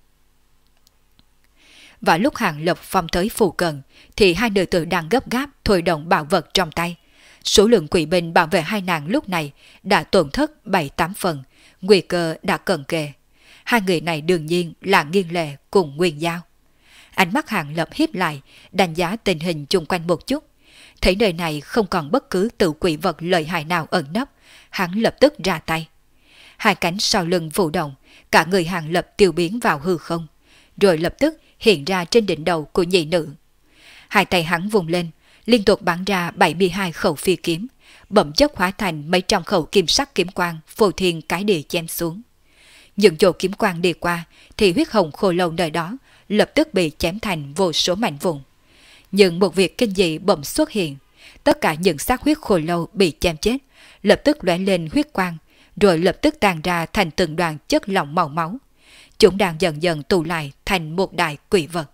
Speaker 1: Và lúc Hàng Lập phong tới phụ cận, thì hai nữ tử đang gấp gáp thôi động bảo vật trong tay. Số lượng quỷ binh bảo vệ hai nàng lúc này đã tổn thất 7-8 phần, nguy cơ đã cận kề. Hai người này đương nhiên là Nghiên Lệ cùng Nguyên Giao. Ánh mắt Hàng Lập hiếp lại, đánh giá tình hình chung quanh một chút. Thấy nơi này không còn bất cứ tự quỷ vật lợi hại nào ẩn nấp, hắn lập tức ra tay. Hai cánh sau lưng vụ động, cả người Hàng Lập tiêu biến vào hư không, rồi lập tức hiện ra trên đỉnh đầu của nhị nữ. Hai tay hắn vùng lên, liên tục bắn ra 72 khẩu phi kiếm, bỗng chốc hóa thành mấy trăm khẩu kim sắc kiếm quang phô thiên cái địa chém xuống. Những chỗ kiếm quang đi qua thì huyết hồng khô lâu nơi đó lập tức bị chém thành vô số mảnh vụn. Nhưng một việc kinh dị bỗng xuất hiện, tất cả những xác huyết khô lâu bị chém chết lập tức lóe lên huyết quang, rồi lập tức tan ra thành từng đoàn chất lỏng màu máu. Chúng đang dần dần tụ lại thành một đại quỷ vật.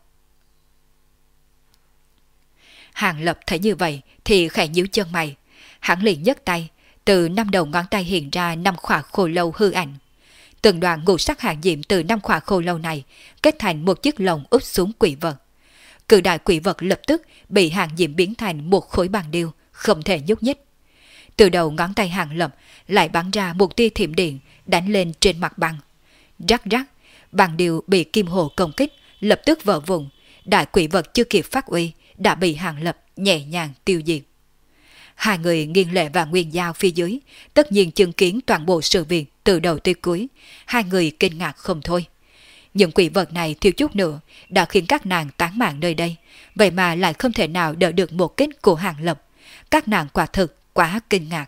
Speaker 1: Hàng Lập thấy như vậy thì khẽ nhíu chân mày, hắn liền nhấc tay, từ 5 đầu ngón tay hiện ra 5 khỏa khô lâu hư ảnh. Từng đoàn ngũ sắc hàng diệm từ 5 khỏa khô lâu này kết thành một chiếc lồng úp xuống quỷ vật. Cự đại quỷ vật lập tức bị hàng diệm biến thành một khối băng điêu, không thể nhúc nhích. Từ đầu ngón tay Hàng Lập lại bắn ra một tia thiểm điện đánh lên trên mặt băng. Rắc rắc, băng điêu bị kim hồ công kích, lập tức vỡ vụn. Đại quỷ vật chưa kịp phát uy đã bị Hàng Lập nhẹ nhàng tiêu diệt. Hai người Nghiên Lệ và Nguyên Giao phía dưới tất nhiên chứng kiến toàn bộ sự việc từ đầu tới cuối. Hai người kinh ngạc không thôi. Những quỷ vật này thiếu chút nữa đã khiến các nàng tán mạng nơi đây, vậy mà lại không thể nào đỡ được một kích của Hàng Lập. Các nàng quả thực quá kinh ngạc.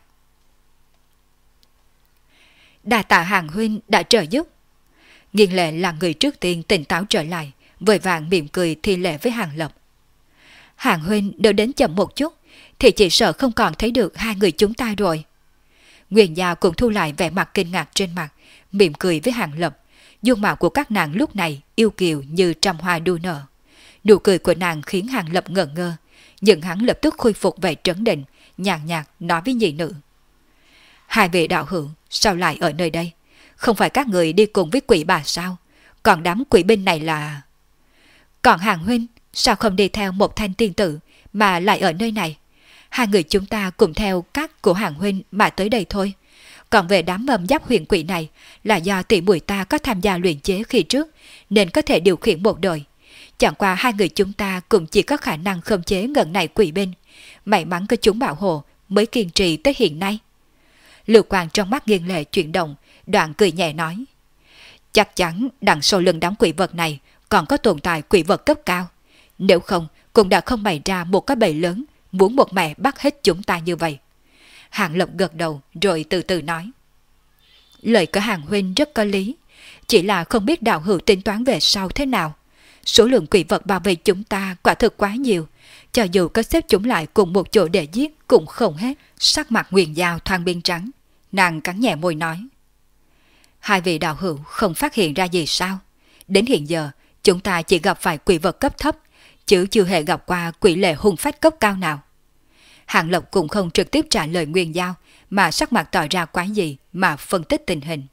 Speaker 1: Đa tạ Hàng huynh đã trợ giúp. Nghiên Lệ là người trước tiên tỉnh táo trở lại, vội vàng mỉm cười thi lễ với Hàng Lập. Hàng huynh đỡ đến chậm một chút thì chỉ sợ không còn thấy được hai người chúng ta rồi. Nguyên Giao cũng thu lại vẻ mặt kinh ngạc trên mặt, mỉm cười với Hàng Lập. Dung mạo của các nàng lúc này yêu kiều như trăm hoa đua nở. Nụ cười của nàng khiến Hàng Lập ngẩn ngơ, nhưng hắn lập tức khôi phục vẻ trấn định, nhàn nhạt nói với nhị nữ. Hai vị đạo hữu sao lại ở nơi đây? Không phải các người đi cùng với quỷ bà sao? Còn đám quỷ binh này là... Còn Hàng huynh sao không đi theo một thanh tiên tử mà lại ở nơi này? Hai người chúng ta cùng theo các của Hàng huynh mà tới đây thôi. Còn về đám âm giáp huyền quỷ này là do tỷ muội ta có tham gia luyện chế khi trước nên có thể điều khiển một đời. chẳng qua hai người chúng ta cũng chỉ có khả năng khống chế ngần này quỷ binh. May mắn có chúng bảo hộ mới kiên trì tới hiện nay. Lưu Quang trong mắt nghiêng lệ chuyển động, đoạn cười nhẹ nói. Chắc chắn đằng sau lưng đám quỷ vật này còn có tồn tại quỷ vật cấp cao. Nếu không, cũng đã không bày ra một cái bầy lớn, muốn một mẹ bắt hết chúng ta như vậy. Hàng Lập gật đầu rồi từ từ nói. Lời của Hàng huynh rất có lý, chỉ là không biết đạo hữu tính toán về sau thế nào. Số lượng quỷ vật bảo vệ chúng ta quả thực quá nhiều, cho dù có xếp chúng lại cùng một chỗ để giết cũng không hết. Sắc mặt Nguyên Giao thoáng biến trắng, nàng cắn nhẹ môi nói. Hai vị đạo hữu không phát hiện ra gì sao? Đến hiện giờ, chúng ta chỉ gặp phải quỷ vật cấp thấp, chứ chưa hề gặp qua quỷ lệ hung phách cấp cao nào. Hàng Lập cũng không trực tiếp trả lời Nguyên Giao, mà sắc mặt tỏ ra quái gì mà phân tích tình hình.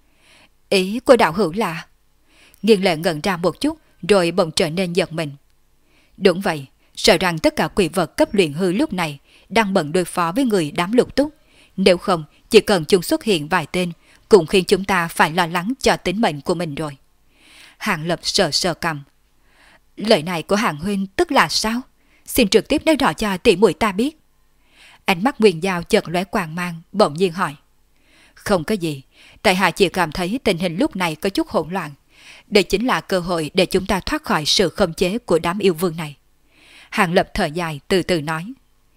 Speaker 1: Ý của đạo hữu là... Nghiên lệ ngẩn ra một chút, rồi bỗng trở nên giật mình. Đúng vậy, sợ rằng tất cả quỷ vật cấp luyện hư lúc này đang bận đối phó với người đám Lục Túc. Nếu không, chỉ cần chúng xuất hiện vài tên, cũng khiến chúng ta phải lo lắng cho tính mệnh của mình rồi. Hàng Lập sờ sờ cằm. Lời này của Hàng huynh tức là sao? Xin trực tiếp nói rõ cho tỷ muội ta biết. Ánh mắt Nguyên Giao chợt lóe quang mang, bỗng nhiên hỏi. Không có gì, tại hạ chỉ cảm thấy tình hình lúc này có chút hỗn loạn. Đây chính là cơ hội để chúng ta thoát khỏi sự khống chế của đám yêu vương này. Hàng Lập thở dài từ từ nói.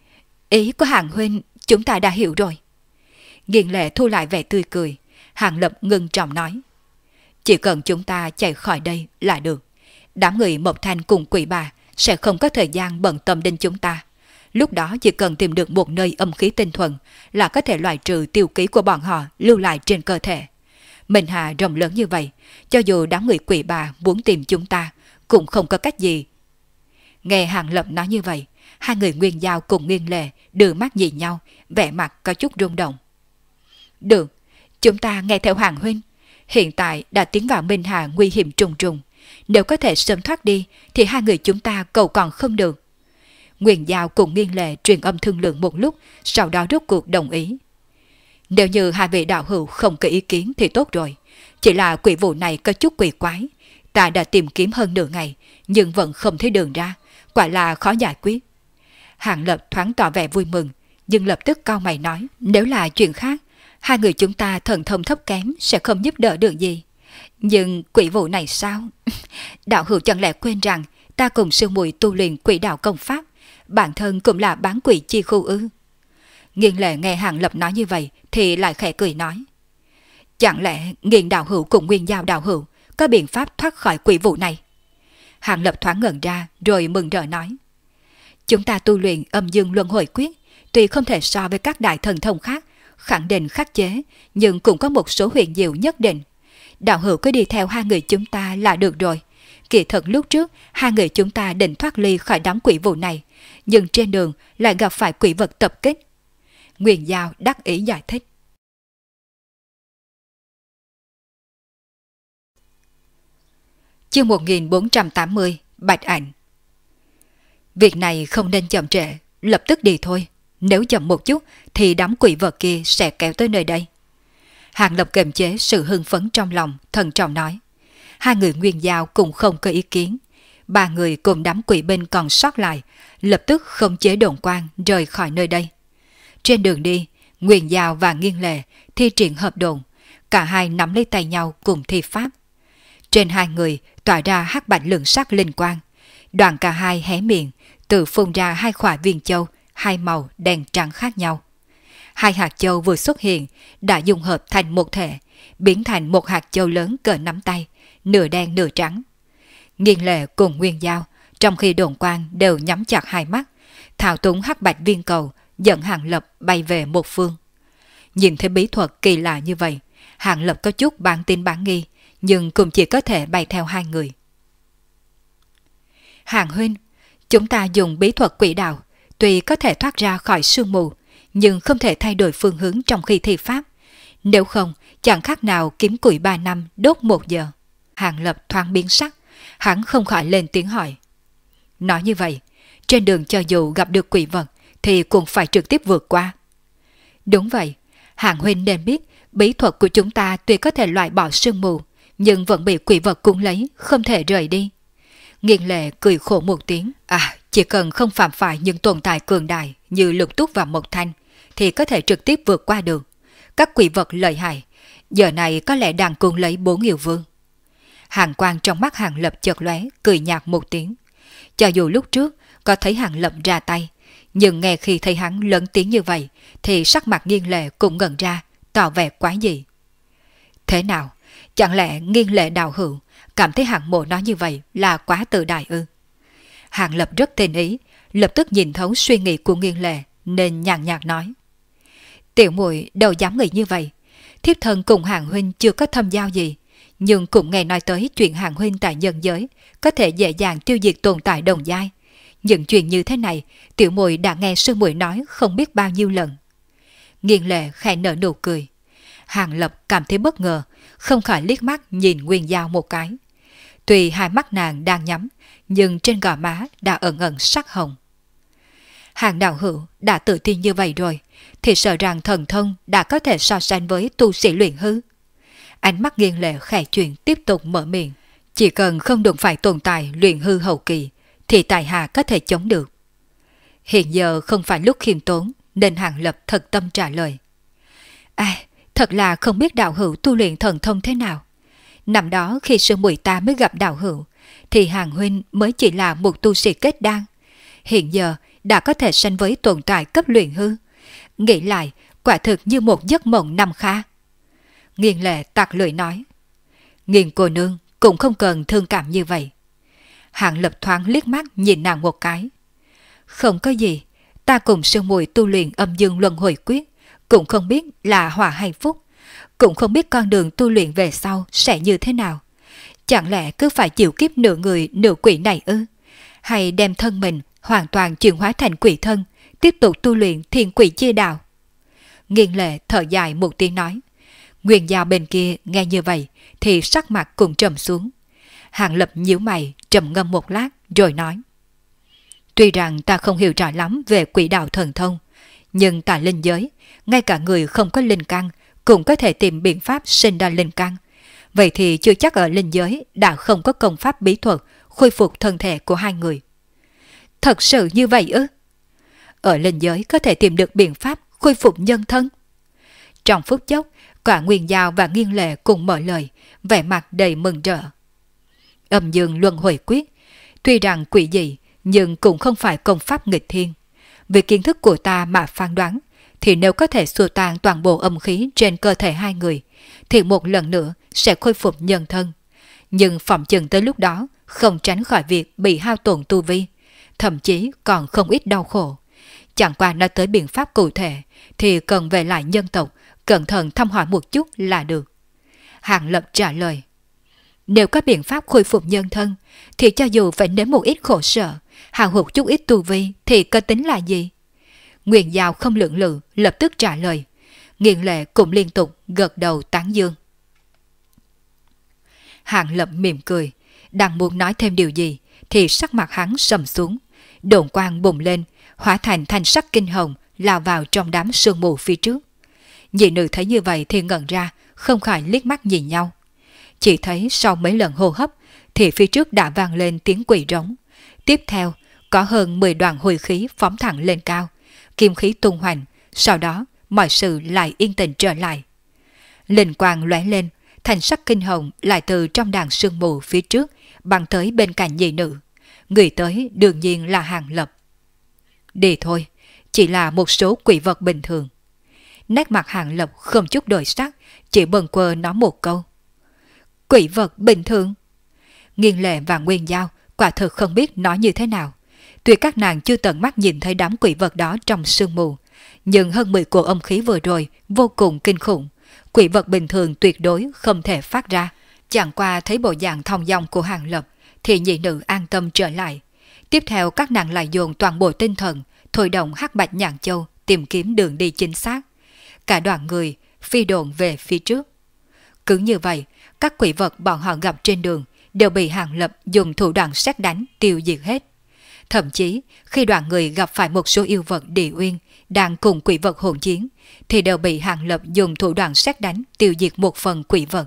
Speaker 1: Ý của Hàng huynh chúng ta đã hiểu rồi. Nghiền lệ thu lại vẻ tươi cười. Hàng Lập ngưng trọng nói. Chỉ cần chúng ta chạy khỏi đây là được. Đám người Mộc Thanh cùng quỷ bà sẽ không có thời gian bận tâm đến chúng ta. Lúc đó chỉ cần tìm được một nơi âm khí tinh thuần là có thể loại trừ tiêu ký của bọn họ lưu lại trên cơ thể. Minh Hà rộng lớn như vậy, cho dù đám người quỷ bà muốn tìm chúng ta cũng không có cách gì. Nghe Hàng Lập nói như vậy, hai người Nguyên Giao cùng Nghiên Lệ đưa mắt nhìn nhau, vẻ mặt có chút rung động. Được, chúng ta nghe theo Hàng huynh. Hiện tại đã tiến vào Minh Hà nguy hiểm trùng trùng. Nếu có thể sớm thoát đi thì hai người chúng ta cầu còn không được. Nguyên Giao cùng Nghiên Lệ truyền âm thương lượng một lúc, sau đó rốt cuộc đồng ý. Nếu như hai vị đạo hữu không có ý kiến thì tốt rồi. Chỉ là quỷ vụ này có chút quỷ quái. Ta đã tìm kiếm hơn nửa ngày, nhưng vẫn không thấy đường ra. Quả là khó giải quyết. Hàng Lập thoáng tỏ vẻ vui mừng, nhưng lập tức cau mày nói. Nếu là chuyện khác, hai người chúng ta thần thông thấp kém sẽ không giúp đỡ được gì. Nhưng quỷ vụ này sao? Đạo hữu chẳng lẽ quên rằng ta cùng sư muội tu luyện quỷ đạo công pháp, bản thân cũng là bán quỷ chi khu ư? Nghiên Lệ nghe Hàng Lập nói như vậy thì lại khẽ cười nói. Chẳng lẽ Nghiên đạo hữu cùng Nguyên Giao đạo hữu có biện pháp thoát khỏi quỷ vụ này? Hàng Lập thoáng ngẩn ra rồi mừng rỡ nói. Chúng ta tu luyện âm dương luân hồi quyết, tuy không thể so với các đại thần thông khác, khẳng định khắc chế, nhưng cũng có một số huyền diệu nhất định. Đạo hữu cứ đi theo hai người chúng ta là được rồi. Kỳ thật lúc trước, hai người chúng ta định thoát ly khỏi đám quỷ vụ này, nhưng trên đường lại gặp phải quỷ vật tập kích. Nguyên Giao đắc ý giải thích. Chương 1480, Bạch Ảnh. Việc này không nên chậm trễ, lập tức đi thôi. Nếu chậm một chút thì đám quỷ vật kia sẽ kéo tới nơi đây. Hàng Lập kiềm chế sự hưng phấn trong lòng, thận trọng nói. Hai người Nguyên Giao cùng không có ý kiến. Ba người cùng đám quỷ binh còn sót lại, lập tức khống chế đồn quang rời khỏi nơi đây. Trên đường đi, Nguyên Giao và Nghiên Lệ thi triển hợp đồn, cả hai nắm lấy tay nhau cùng thi pháp. Trên hai người tỏa ra hắc bạch lượng sắc linh quang, đoạn cả hai hé miệng, tự phun ra hai quả viên châu, hai màu đen trắng khác nhau. Hai hạt châu vừa xuất hiện đã dung hợp thành một thể, biến thành một hạt châu lớn cỡ nắm tay, nửa đen nửa trắng. Nghiên Lệ cùng Nguyên Giao, trong khi đồn quang đều nhắm chặt hai mắt, thao túng hắc bạch viên cầu, dẫn Hàng Lập bay về một phương. Nhìn thấy bí thuật kỳ lạ như vậy, Hàng Lập có chút bán tin bán nghi, nhưng cũng chỉ có thể bay theo hai người. Hàng huynh, chúng ta dùng bí thuật quỷ đạo, tuy có thể thoát ra khỏi sương mù, nhưng không thể thay đổi phương hướng trong khi thi pháp. Nếu không, chẳng khác nào kiếm củi 3 năm đốt 1 giờ. Hàng Lập thoáng biến sắc, hắn không khỏi lên tiếng hỏi. Nói như vậy, trên đường cho dù gặp được quỷ vật thì cũng phải trực tiếp vượt qua. Đúng vậy, Hàng huynh nên biết bí thuật của chúng ta tuy có thể loại bỏ sương mù, nhưng vẫn bị quỷ vật cuốn lấy, không thể rời đi. Nghiền Lệ cười khổ một tiếng. Chỉ cần không phạm phải những tồn tại cường đại như Lục Túc và Mộc Thanh thì có thể trực tiếp vượt qua được. Các quỷ vật lợi hại, giờ này có lẽ đang cuốn lấy 4 yêu vương. Hàng quang trong mắt Hàng Lập chợt lóe, cười nhạt một tiếng. Cho dù lúc trước có thấy Hàng Lập ra tay, nhưng nghe khi thấy hắn lớn tiếng như vậy thì sắc mặt Nghiên Lệ cũng ngẩn ra, tỏ vẻ quá dị. Thế nào? Chẳng lẽ Nghiên Lệ đạo hữu cảm thấy Hàng Mộ nói như vậy là quá tự đại ư? Hàng Lập rất tình ý, lập tức nhìn thấu suy nghĩ của Nghiên Lệ nên nhàn nhạt nói. Tiểu muội đâu dám nghĩ như vậy. Thiếp thân cùng Hàng huynh chưa có thâm giao gì, nhưng cũng nghe nói tới chuyện Hàng huynh tại nhân giới có thể dễ dàng tiêu diệt tồn tại đồng giai. Những chuyện như thế này, tiểu muội đã nghe sư muội nói không biết bao nhiêu lần. Nghiên Lệ khẽ nở nụ cười. Hàng Lập cảm thấy bất ngờ, không khỏi liếc mắt nhìn Nguyên Giao một cái. Tuy hai mắt nàng đang nhắm, nhưng trên gò má đã ẩn ẩn sắc hồng. Hàng đạo hữu đã tự tin như vậy rồi, thì sợ rằng thần thông đã có thể so sánh với tu sĩ luyện hư. Ánh mắt Nghiên Lệ khẽ chuyển tiếp tục mở miệng. Chỉ cần không đụng phải tồn tại luyện hư hậu kỳ, thì tại hạ có thể chống được. Hiện giờ không phải lúc khiêm tốn, nên Hàng Lập thật tâm trả lời. Thật là không biết đạo hữu tu luyện thần thông thế nào. Năm đó khi sư muội ta mới gặp đạo hữu, thì Hàng huynh mới chỉ là một tu sĩ kết đan. Hiện giờ đã có thể sánh với tồn tại cấp luyện hư. Nghĩ lại, quả thực như một giấc mộng năm kha. Nghiên Lệ tặc lưỡi nói. Nghiên cô nương cũng không cần thương cảm như vậy. Hàng Lập thoáng liếc mắt nhìn nàng một cái. Không có gì, ta cùng sư muội tu luyện âm dương luân hồi quyết, cũng không biết là họa hay phúc, cũng không biết con đường tu luyện về sau sẽ như thế nào. Chẳng lẽ cứ phải chịu kiếp nửa người nửa quỷ này ư? Hay đem thân mình hoàn toàn chuyển hóa thành quỷ thân, tiếp tục tu luyện thiên quỷ chia đạo? Nghiên Lệ thở dài một tiếng nói. Nguyên Giao bên kia nghe như vậy thì sắc mặt cũng trầm xuống. Hàng Lập nhíu mày trầm ngâm một lát rồi nói. Tuy rằng ta không hiểu rõ lắm về quỷ đạo thần thông, nhưng tại linh giới, ngay cả người không có linh căn cũng có thể tìm biện pháp sinh ra linh căn. Vậy thì chưa chắc ở linh giới đã không có công pháp bí thuật khôi phục thân thể của hai người. Thật sự như vậy ư? Ở linh giới có thể tìm được biện pháp khôi phục nhân thân? Trong phút chốc, cả Nguyên Giao và Nghiên Lệ cùng mở lời, vẻ mặt đầy mừng rỡ. Âm dương luân hồi quyết, tuy rằng quỷ dị, nhưng cũng không phải công pháp nghịch thiên. Vì kiến thức của ta mà phán đoán, thì nếu có thể xua tan toàn bộ âm khí trên cơ thể hai người, thì một lần nữa sẽ khôi phục nhân thân. Nhưng phỏng chừng tới lúc đó, không tránh khỏi việc bị hao tổn tu vi, thậm chí còn không ít đau khổ. Chẳng qua nói tới biện pháp cụ thể, thì cần về lại nhân tộc, cẩn thận thăm hỏi một chút là được. Hàng Lập trả lời. Nếu có biện pháp khôi phục nhân thân, thì cho dù phải nếm một ít khổ sở, hao hụt chút ít tu vi thì có tính là gì? Nguyên Giao không lưỡng lự, lập tức trả lời. Nghiên Lệ cũng liên tục gật đầu tán dương. Hàng Lập mỉm cười, đang muốn nói thêm điều gì, thì sắc mặt hắn sầm xuống. Độn quang bùng lên, hóa thành thanh sắc kinh hồng, lao vào trong đám sương mù phía trước. Nhị nữ thấy như vậy thì ngẩn ra, không khỏi liếc mắt nhìn nhau. Chỉ thấy sau mấy lần hô hấp, thì phía trước đã vang lên tiếng quỷ rống. Tiếp theo, có hơn 10 đoàn hồi khí phóng thẳng lên cao, kim khí tung hoành, sau đó mọi sự lại yên tĩnh trở lại. Linh quang lóe lên, thành sắc kinh hồng lại từ trong đàn sương mù phía trước băng tới bên cạnh nhị nữ. Người tới đương nhiên là Hàng Lập. Đi thôi, chỉ là một số quỷ vật bình thường. Nét mặt Hàng Lập không chút đổi sắc, chỉ bần quơ nói một câu. Quỷ vật bình thường? Nghiên Lệ và Nguyên Giao quả thực không biết nói như thế nào. Tuy các nàng chưa tận mắt nhìn thấy đám quỷ vật đó trong sương mù, nhưng hơn 10 cổ âm khí vừa rồi vô cùng kinh khủng. Quỷ vật bình thường tuyệt đối không thể phát ra. Chẳng qua thấy bộ dạng thong dong của Hàng Lập thì nhị nữ an tâm trở lại. Tiếp theo các nàng lại dồn toàn bộ tinh thần, thôi động hắc bạch nhạn châu tìm kiếm đường đi chính xác. Cả đoàn người phi độn về phía trước. Cứ như vậy, các quỷ vật bọn họ gặp trên đường đều bị Hàng Lập dùng thủ đoạn sét đánh tiêu diệt hết. Thậm chí khi đoàn người gặp phải một số yêu vật địa uyên đang cùng quỷ vật hỗn chiến, thì đều bị Hàng Lập dùng thủ đoạn sét đánh tiêu diệt một phần quỷ vật.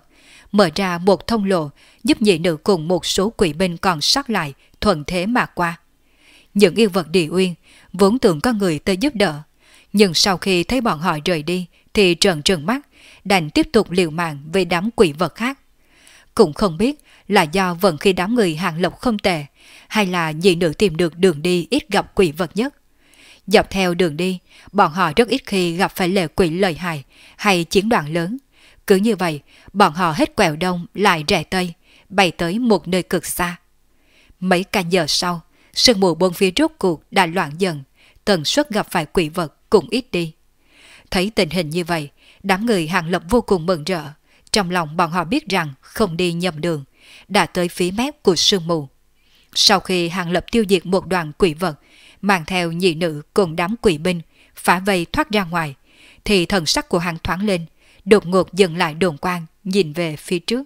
Speaker 1: mở ra một thông lộ giúp nhị nữ cùng một số quỷ binh còn sót lại thuận thế mà qua. Những yêu vật địa uyên vốn tưởng có người tới giúp đỡ, nhưng sau khi thấy bọn họ rời đi thì trợn trừng mắt, đành tiếp tục liều mạng với đám quỷ vật khác. Cũng không biết là do vận khí đám người Hàng Lộc không tệ, hay là nhị nữ tìm được đường đi ít gặp quỷ vật nhất. Dọc theo đường đi, bọn họ rất ít khi gặp phải lệ quỷ lợi hại hay chiến đoàn lớn. Cứ như vậy, bọn họ hết quẹo đông lại rẽ tây, bay tới một nơi cực xa. Mấy canh giờ sau, sương mù bốn phía rốt cuộc đã loạn dần, tần suất gặp phải quỷ vật cũng ít đi. Thấy tình hình như vậy, đám người Hàng Lập vô cùng mừng rỡ. Trong lòng bọn họ biết rằng không đi nhầm đường, đã tới phía mép của sương mù. Sau khi Hàng Lập tiêu diệt một đoàn quỷ vật, mang theo nhị nữ cùng đám quỷ binh, phá vây thoát ra ngoài, thì thần sắc của hắn thoáng lên, đột ngột dừng lại đồn quang, nhìn về phía trước.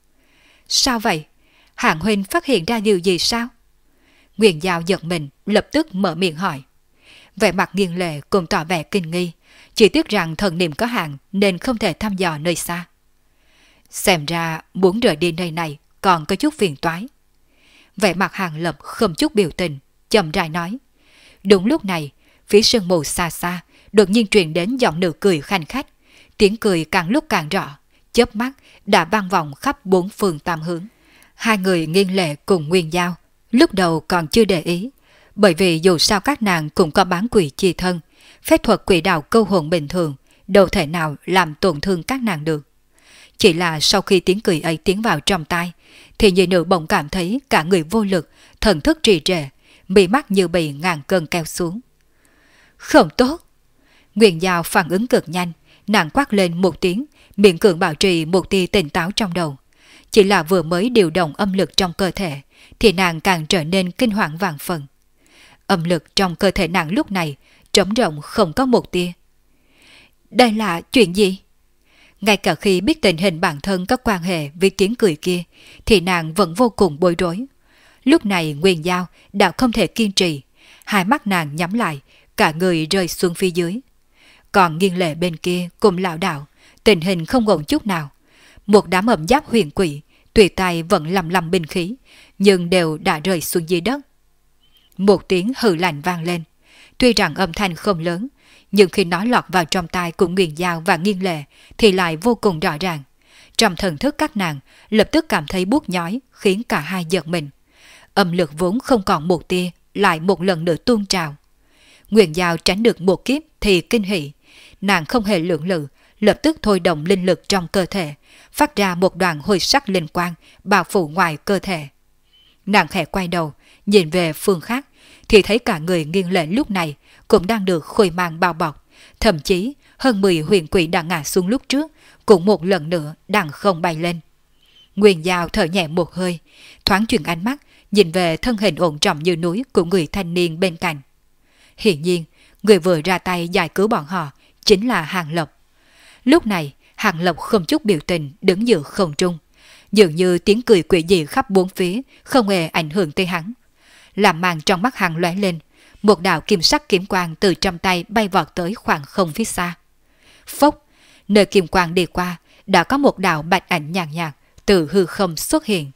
Speaker 1: Sao vậy? Hạng huynh phát hiện ra điều gì sao? Nguyên Giao giật mình, lập tức mở miệng hỏi. Vẻ mặt Nghiên Lệ cùng tỏ vẻ kinh nghi, chỉ tiếc rằng thần niệm có hạn nên không thể thăm dò nơi xa. Xem ra muốn rời đi nơi này còn có chút phiền toái. Vẻ mặt Hàng Lập không chút biểu tình, chậm rãi nói. Đúng lúc này, phía sương mù xa xa đột nhiên truyền đến giọng nữ cười khanh khách, tiếng cười càng lúc càng rõ, chớp mắt đã vang vọng khắp bốn phương tám hướng. Hai người Nghiên Lệ cùng Nguyên Giao lúc đầu còn chưa để ý, bởi vì dù sao các nàng cũng có bán quỷ chi thân, phép thuật quỷ đạo câu hồn bình thường đâu thể nào làm tổn thương các nàng được. Chỉ là sau khi tiếng cười ấy tiến vào trong tai, thì nhị nữ bỗng cảm thấy cả người vô lực, thần thức trì trệ, mí mắt như bị ngàn cân kéo xuống. Không tốt! Nguyên Giao phản ứng cực nhanh, nàng quát lên một tiếng, miệng cường bảo trì một tia tỉnh táo trong đầu. Chỉ là vừa mới điều động âm lực trong cơ thể, thì nàng càng trở nên kinh hoàng vạn phần. Âm lực trong cơ thể nàng lúc này trống rỗng không có một tia. Đây là chuyện gì? Ngay cả khi biết tình hình bản thân có quan hệ với tiếng cười kia, thì nàng vẫn vô cùng bối rối. Lúc này Nguyên Giao đã không thể kiên trì, hai mắt nàng nhắm lại, cả người rơi xuống phía dưới. Còn Nghiên Lệ bên kia cùng lảo đảo, tình hình không ổn chút nào. Một đám ẩm giáp huyền quỷ, tùy tay vẫn lầm binh khí, nhưng đều đã rơi xuống dưới đất. Một tiếng hừ lạnh vang lên. Tuy rằng âm thanh không lớn, nhưng khi nó lọt vào trong tai của Nguyên Giao và Nghiên Lệ thì lại vô cùng rõ ràng. Trong thần thức các nàng lập tức cảm thấy buốt nhói, khiến cả hai giật mình. Âm lực vốn không còn một tia lại một lần nữa tuôn trào. Nguyên Giao tránh được một kiếp thì kinh hỉ, nàng không hề lưỡng lự, lập tức thôi động linh lực trong cơ thể, phát ra một đoàn hồi sắc linh quang bao phủ ngoài cơ thể. Nàng khẽ quay đầu, nhìn về phương khác, thì thấy cả người Nghiên Lệ lúc này cũng đang được khôi mang bao bọc, thậm chí hơn 10 huyền quỷ đã ngã xuống lúc trước cũng một lần nữa đang không bay lên. Nguyên Giao thở nhẹ một hơi, thoáng chuyển ánh mắt nhìn về thân hình ổn trọng như núi của người thanh niên bên cạnh. Hiển nhiên, người vừa ra tay giải cứu bọn họ chính là Hàng Lộc. Lúc này, Hàng Lộc không chút biểu tình đứng giữa không trung, dường như tiếng cười quỷ dị khắp bốn phía không hề ảnh hưởng tới hắn. Làm màn trong mắt hắn lóe lên, một đạo kim sắc kiếm quang từ trong tay bay vọt tới khoảng không phía xa. Phốc, nơi kim quang đi qua, đã có một đạo bạch ảnh nhàn nhạt từ hư không xuất hiện.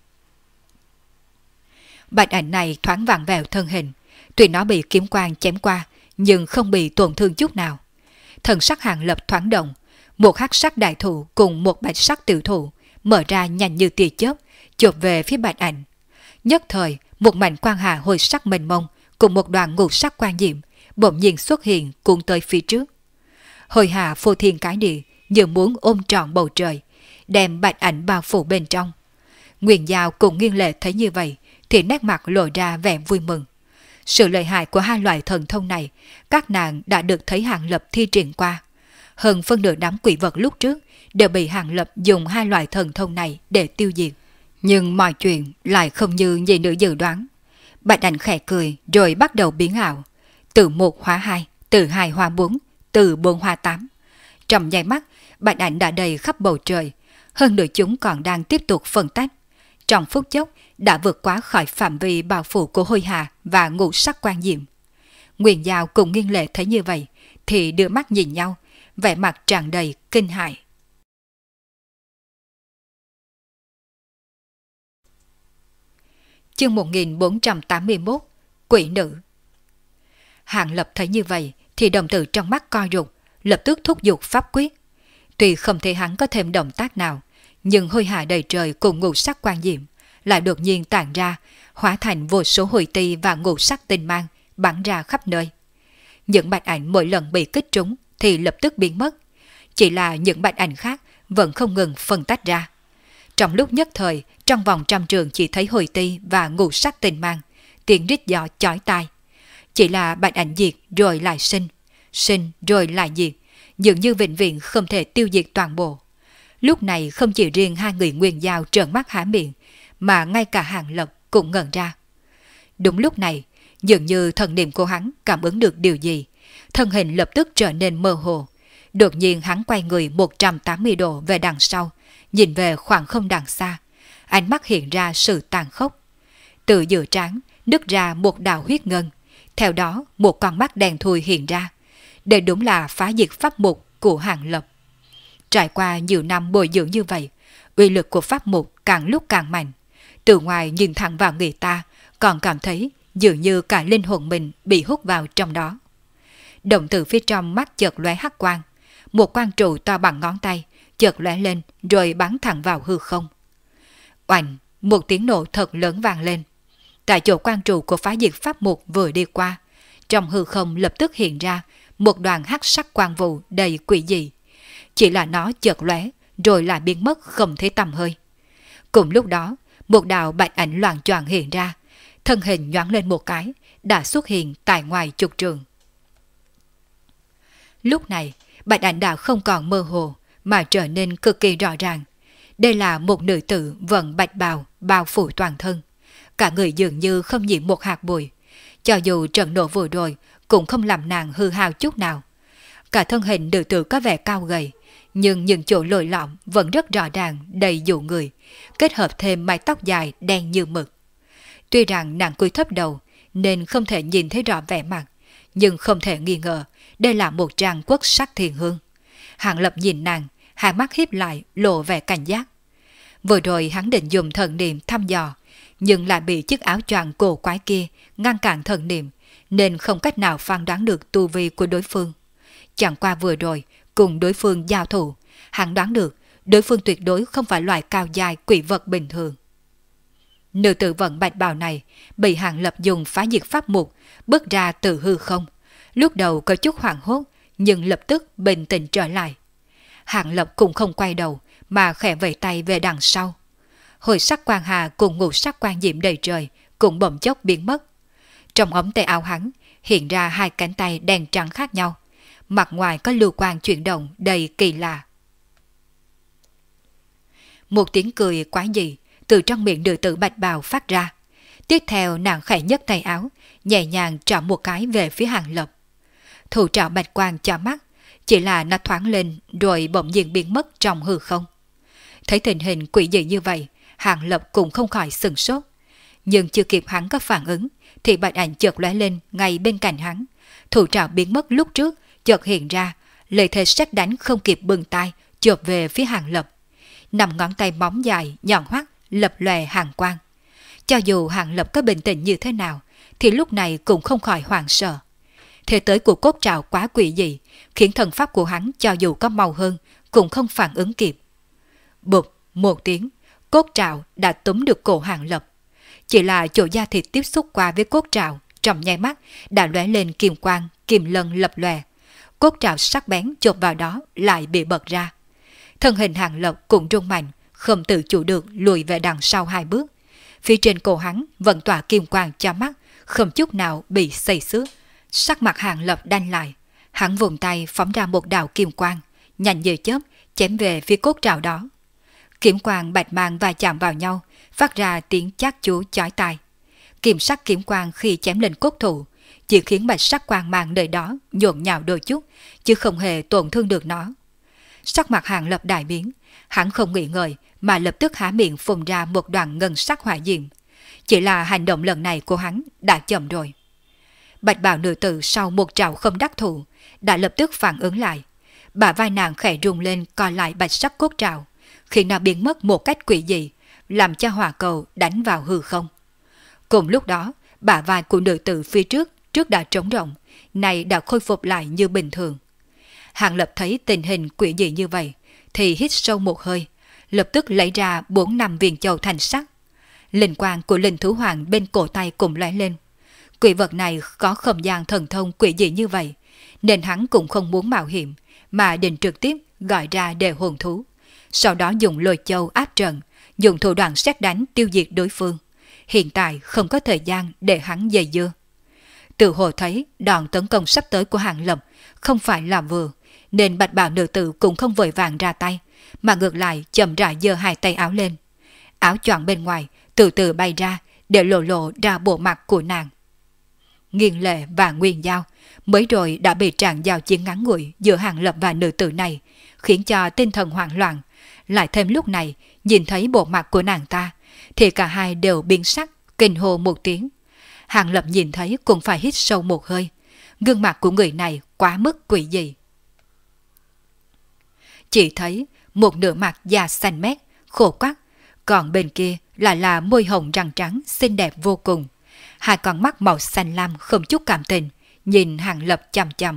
Speaker 1: Bạch ảnh này thoáng vặn vẹo thân hình, tuy nó bị kiếm quang chém qua, nhưng không bị tổn thương chút nào. Thần sắc Hàng Lập thoáng động, một hắc sắc đại thụ cùng một bạch sắc tiểu thụ mở ra nhanh như tia chớp, chộp về phía bạch ảnh. Nhất thời, một mảnh quang hà hồi sắc mênh mông cùng một đoàn ngũ sắc quang diệm bỗng nhiên xuất hiện cuốn tới phía trước. Hồi hà phô thiên cái địa, như muốn ôm trọn bầu trời, đem bạch ảnh bao phủ bên trong. Nguyên Giao cùng Nghiên Lệ thấy như vậy thì nét mặt lộ ra vẻ vui mừng. Sự lợi hại của hai loại thần thông này, các nàng đã được thấy Hàng Lập thi triển qua. Hơn phân nửa đám quỷ vật lúc trước đều bị Hàng Lập dùng hai loại thần thông này để tiêu diệt. Nhưng mọi chuyện lại không như nhị nữ dự đoán. Bạch ảnh khẽ cười rồi bắt đầu biến ảo. Từ 1 hóa 2, từ 2 hóa 4, từ 4 hóa 8. Trong nháy mắt, bạch ảnh đã đầy khắp bầu trời. Hơn nữa chúng còn đang tiếp tục phân tách. Trong phút chốc đã vượt quá khỏi phạm vi bao phủ của Hôi Hà và ngũ sắc quang diệm. Nguyên Giao cùng Nghiên Lệ thấy như vậy thì đưa mắt nhìn nhau, vẻ mặt tràn đầy kinh hãi. Chương 1481, Quỷ nữ. Hàng Lập thấy như vậy thì đồng tử trong mắt co rụt, lập tức thúc giục pháp quyết. Tuy không thể hắn có thêm động tác nào, nhưng hôi hà đầy trời cùng ngũ sắc quang diệm lại đột nhiên tản ra, hóa thành vô số hồi ti và ngũ sắc tinh mang bắn ra khắp nơi. Những bạch ảnh mỗi lần bị kích trúng thì lập tức biến mất, chỉ là những bạch ảnh khác vẫn không ngừng phân tách ra. Trong lúc nhất thời, trong vòng trăm trường chỉ thấy hồi ti và ngũ sắc tinh mang, tiếng rít gió chói tai. Chỉ là bạch ảnh diệt rồi lại sinh, sinh rồi lại diệt, dường như vĩnh viễn không thể tiêu diệt toàn bộ. Lúc này không chỉ riêng hai người Nguyên Giao trợn mắt há miệng, mà ngay cả Hàng Lập cũng ngẩn ra. Đúng lúc này, dường như thần niệm của hắn cảm ứng được điều gì, thân hình lập tức trở nên mơ hồ. Đột nhiên hắn quay người 180 độ về đằng sau, nhìn về khoảng không đằng xa, ánh mắt hiện ra sự tàn khốc. Từ giữa trán nứt ra một đạo huyết ngân, theo đó một con mắt đen thui hiện ra. Đây đúng là phá diệt pháp mục của Hàng Lập. Trải qua nhiều năm bồi dưỡng như vậy, uy lực của pháp mục càng lúc càng mạnh. Từ ngoài nhìn thẳng vào người ta, còn cảm thấy dường như cả linh hồn mình bị hút vào trong đó. Động tử phía trong mắt chợt lóe hắc quang, một quang trụ to bằng ngón tay chợt lóe lên rồi bắn thẳng vào hư không. Oành, một tiếng nổ thật lớn vang lên. Tại chỗ quang trụ của phá diệt pháp mục vừa đi qua, trong hư không lập tức hiện ra một đoàn hắc sắc quang vụ đầy quỷ dị. Chỉ là nó chợt lóe rồi lại biến mất không thấy tăm hơi. Cùng lúc đó, một đạo bạch ảnh loạng choạng hiện ra, thân hình nhoáng lên một cái, đã xuất hiện tại ngoài chục trường. Lúc này, bạch ảnh đã không còn mơ hồ, mà trở nên cực kỳ rõ ràng. Đây là một nữ tử vận bạch bào bao phủ toàn thân. Cả người dường như không nhiễm một hạt bụi. Cho dù trận nổ vừa rồi cũng không làm nàng hư hao chút nào. Cả thân hình nữ tử có vẻ cao gầy, nhưng những chỗ lồi lõm vẫn rất rõ ràng đầy dụ người, kết hợp thêm mái tóc dài đen như mực. Tuy rằng nàng cúi thấp đầu nên không thể nhìn thấy rõ vẻ mặt, nhưng không thể nghi ngờ đây là một trang quốc sắc thiền hương. Hàng Lập nhìn nàng, hai mắt híp lại lộ vẻ cảnh giác. Vừa rồi hắn định dùng thần niệm thăm dò, nhưng lại bị chiếc áo choàng cổ quái kia ngăn cản thần niệm, nên không cách nào phán đoán được tu vi của đối phương. Chẳng qua vừa rồi cùng đối phương giao thủ, hắn đoán được đối phương tuyệt đối không phải loại cao dài quỷ vật bình thường. Nữ tử vận bạch bào này bị Hàng Lập dùng phá diệt pháp mục bước ra từ hư không. Lúc đầu có chút hoảng hốt, nhưng lập tức bình tĩnh trở lại. Hàng Lập cũng không quay đầu, mà khẽ vẫy tay về đằng sau. Hồi sắc quang hà cùng ngũ sắc quang diệm đầy trời cũng bỗng chốc biến mất. Trong ống tay áo hắn hiện ra hai cánh tay đen trắng khác nhau, mặt ngoài có lưu quang chuyển động đầy kỳ lạ. Một tiếng cười quái dị từ trong miệng nữ tử bạch bào phát ra. Tiếp theo nàng khẽ nhấc tay áo, nhẹ nhàng trỏ một cái về phía Hàng Lập. Thủ trảo bạch quang cho mắt, chỉ là nó thoáng lên rồi bỗng nhiên biến mất trong hư không. Thấy tình hình quỷ dị như vậy, Hàng Lập cũng không khỏi sửng sốt. Nhưng chưa kịp hắn có phản ứng, thì bạch ảnh chợt lóe lên ngay bên cạnh hắn. Thủ trảo biến mất lúc trước, chợt hiện ra, lợi thế sét đánh không kịp bừng tay, chộp về phía Hàng Lập. Nằm ngón tay móng dài, nhọn hoắt, lập lòe hàn quang. Cho dù Hàng Lập có bình tĩnh như thế nào, thì lúc này cũng không khỏi hoảng sợ. Thế tới của cốt trảo quá quỷ dị, khiến thần pháp của hắn cho dù có mau hơn, cũng không phản ứng kịp. Bụp, một tiếng, cốt trảo đã túm được cổ Hàng Lập. Chỉ là chỗ da thịt tiếp xúc qua với cốt trảo, trong nháy mắt đã lóe lên kim quang, kim lân lập lòe. Cốt trảo sắc bén chộp vào đó lại bị bật ra. Thân hình Hàng Lập cũng rung mạnh, không tự chủ được lùi về đằng sau hai bước. Phía trên cổ hắn vẫn tỏa kim quang cho mắt, không chút nào bị xây xước. Sắc mặt Hàng Lập đanh lại, hắn vùng tay phóng ra một đạo kim quang, nhanh như chớp chém về phía cốt trảo đó. Kiếm quang bạch mang va chạm vào nhau, phát ra tiếng chát chúa chói tai. Kim sắc kiếm quang khi chém lên cốt thụ, chỉ khiến bạch sắc quang mang nơi đó nhộn nhạo đôi chút, chứ không hề tổn thương được nó. Sắc mặt Hàng Lập đại biến, hắn không nghĩ ngợi mà lập tức há miệng phun ra một đoàn ngân sắc hỏa diệm. Chỉ là hành động lần này của hắn đã chậm rồi. Bạch bào nữ tử sau một trảo không đắc thủ đã lập tức phản ứng lại. Bả vai nàng khẽ rung lên co lại bạch sắc cốt trảo, khiến nó biến mất một cách quỷ dị, làm cho hỏa cầu đánh vào hư không. Cùng lúc đó, bả vai của nữ tử phía trước đã trống rỗng, nay đã khôi phục lại như bình thường. Hàng Lập thấy tình hình quỷ dị như vậy, thì hít sâu một hơi, lập tức lấy ra 4-5 viên châu thành sắc. Linh quang của linh thú hoàng bên cổ tay cũng lóe lên. Quỷ vật này có không gian thần thông quỷ dị như vậy, nên hắn cũng không muốn mạo hiểm, mà định trực tiếp gọi ra để hồn thú. Sau đó dùng lôi châu áp trận, dùng thủ đoạn sét đánh tiêu diệt đối phương. Hiện tại không có thời gian để hắn dây dưa. Từ hồ thấy đòn tấn công sắp tới của Hàng Lập không phải là vừa, nên bạch bào nữ tử cũng không vội vàng ra tay, mà ngược lại chậm rãi giơ hai tay áo lên. Áo choàng bên ngoài từ từ bay ra để lộ ra bộ mặt của nàng. Nghiên Lệ và Nguyên Giao mới rồi đã bị trạng giao chiến ngắn ngủi giữa Hàng Lập và nữ tử này, khiến cho tinh thần hoảng loạn. Lại thêm lúc này nhìn thấy bộ mặt của nàng ta, thì cả hai đều biến sắc, kinh hô một tiếng. Hàng Lập nhìn thấy cũng phải hít sâu một hơi. Gương mặt của người này quá mức quỷ dị. Chỉ thấy một nửa mặt da xanh mét, khô quắc, còn bên kia lại là môi hồng răng trắng xinh đẹp vô cùng. Hai con mắt màu xanh lam không chút cảm tình, nhìn Hàng Lập chằm chằm.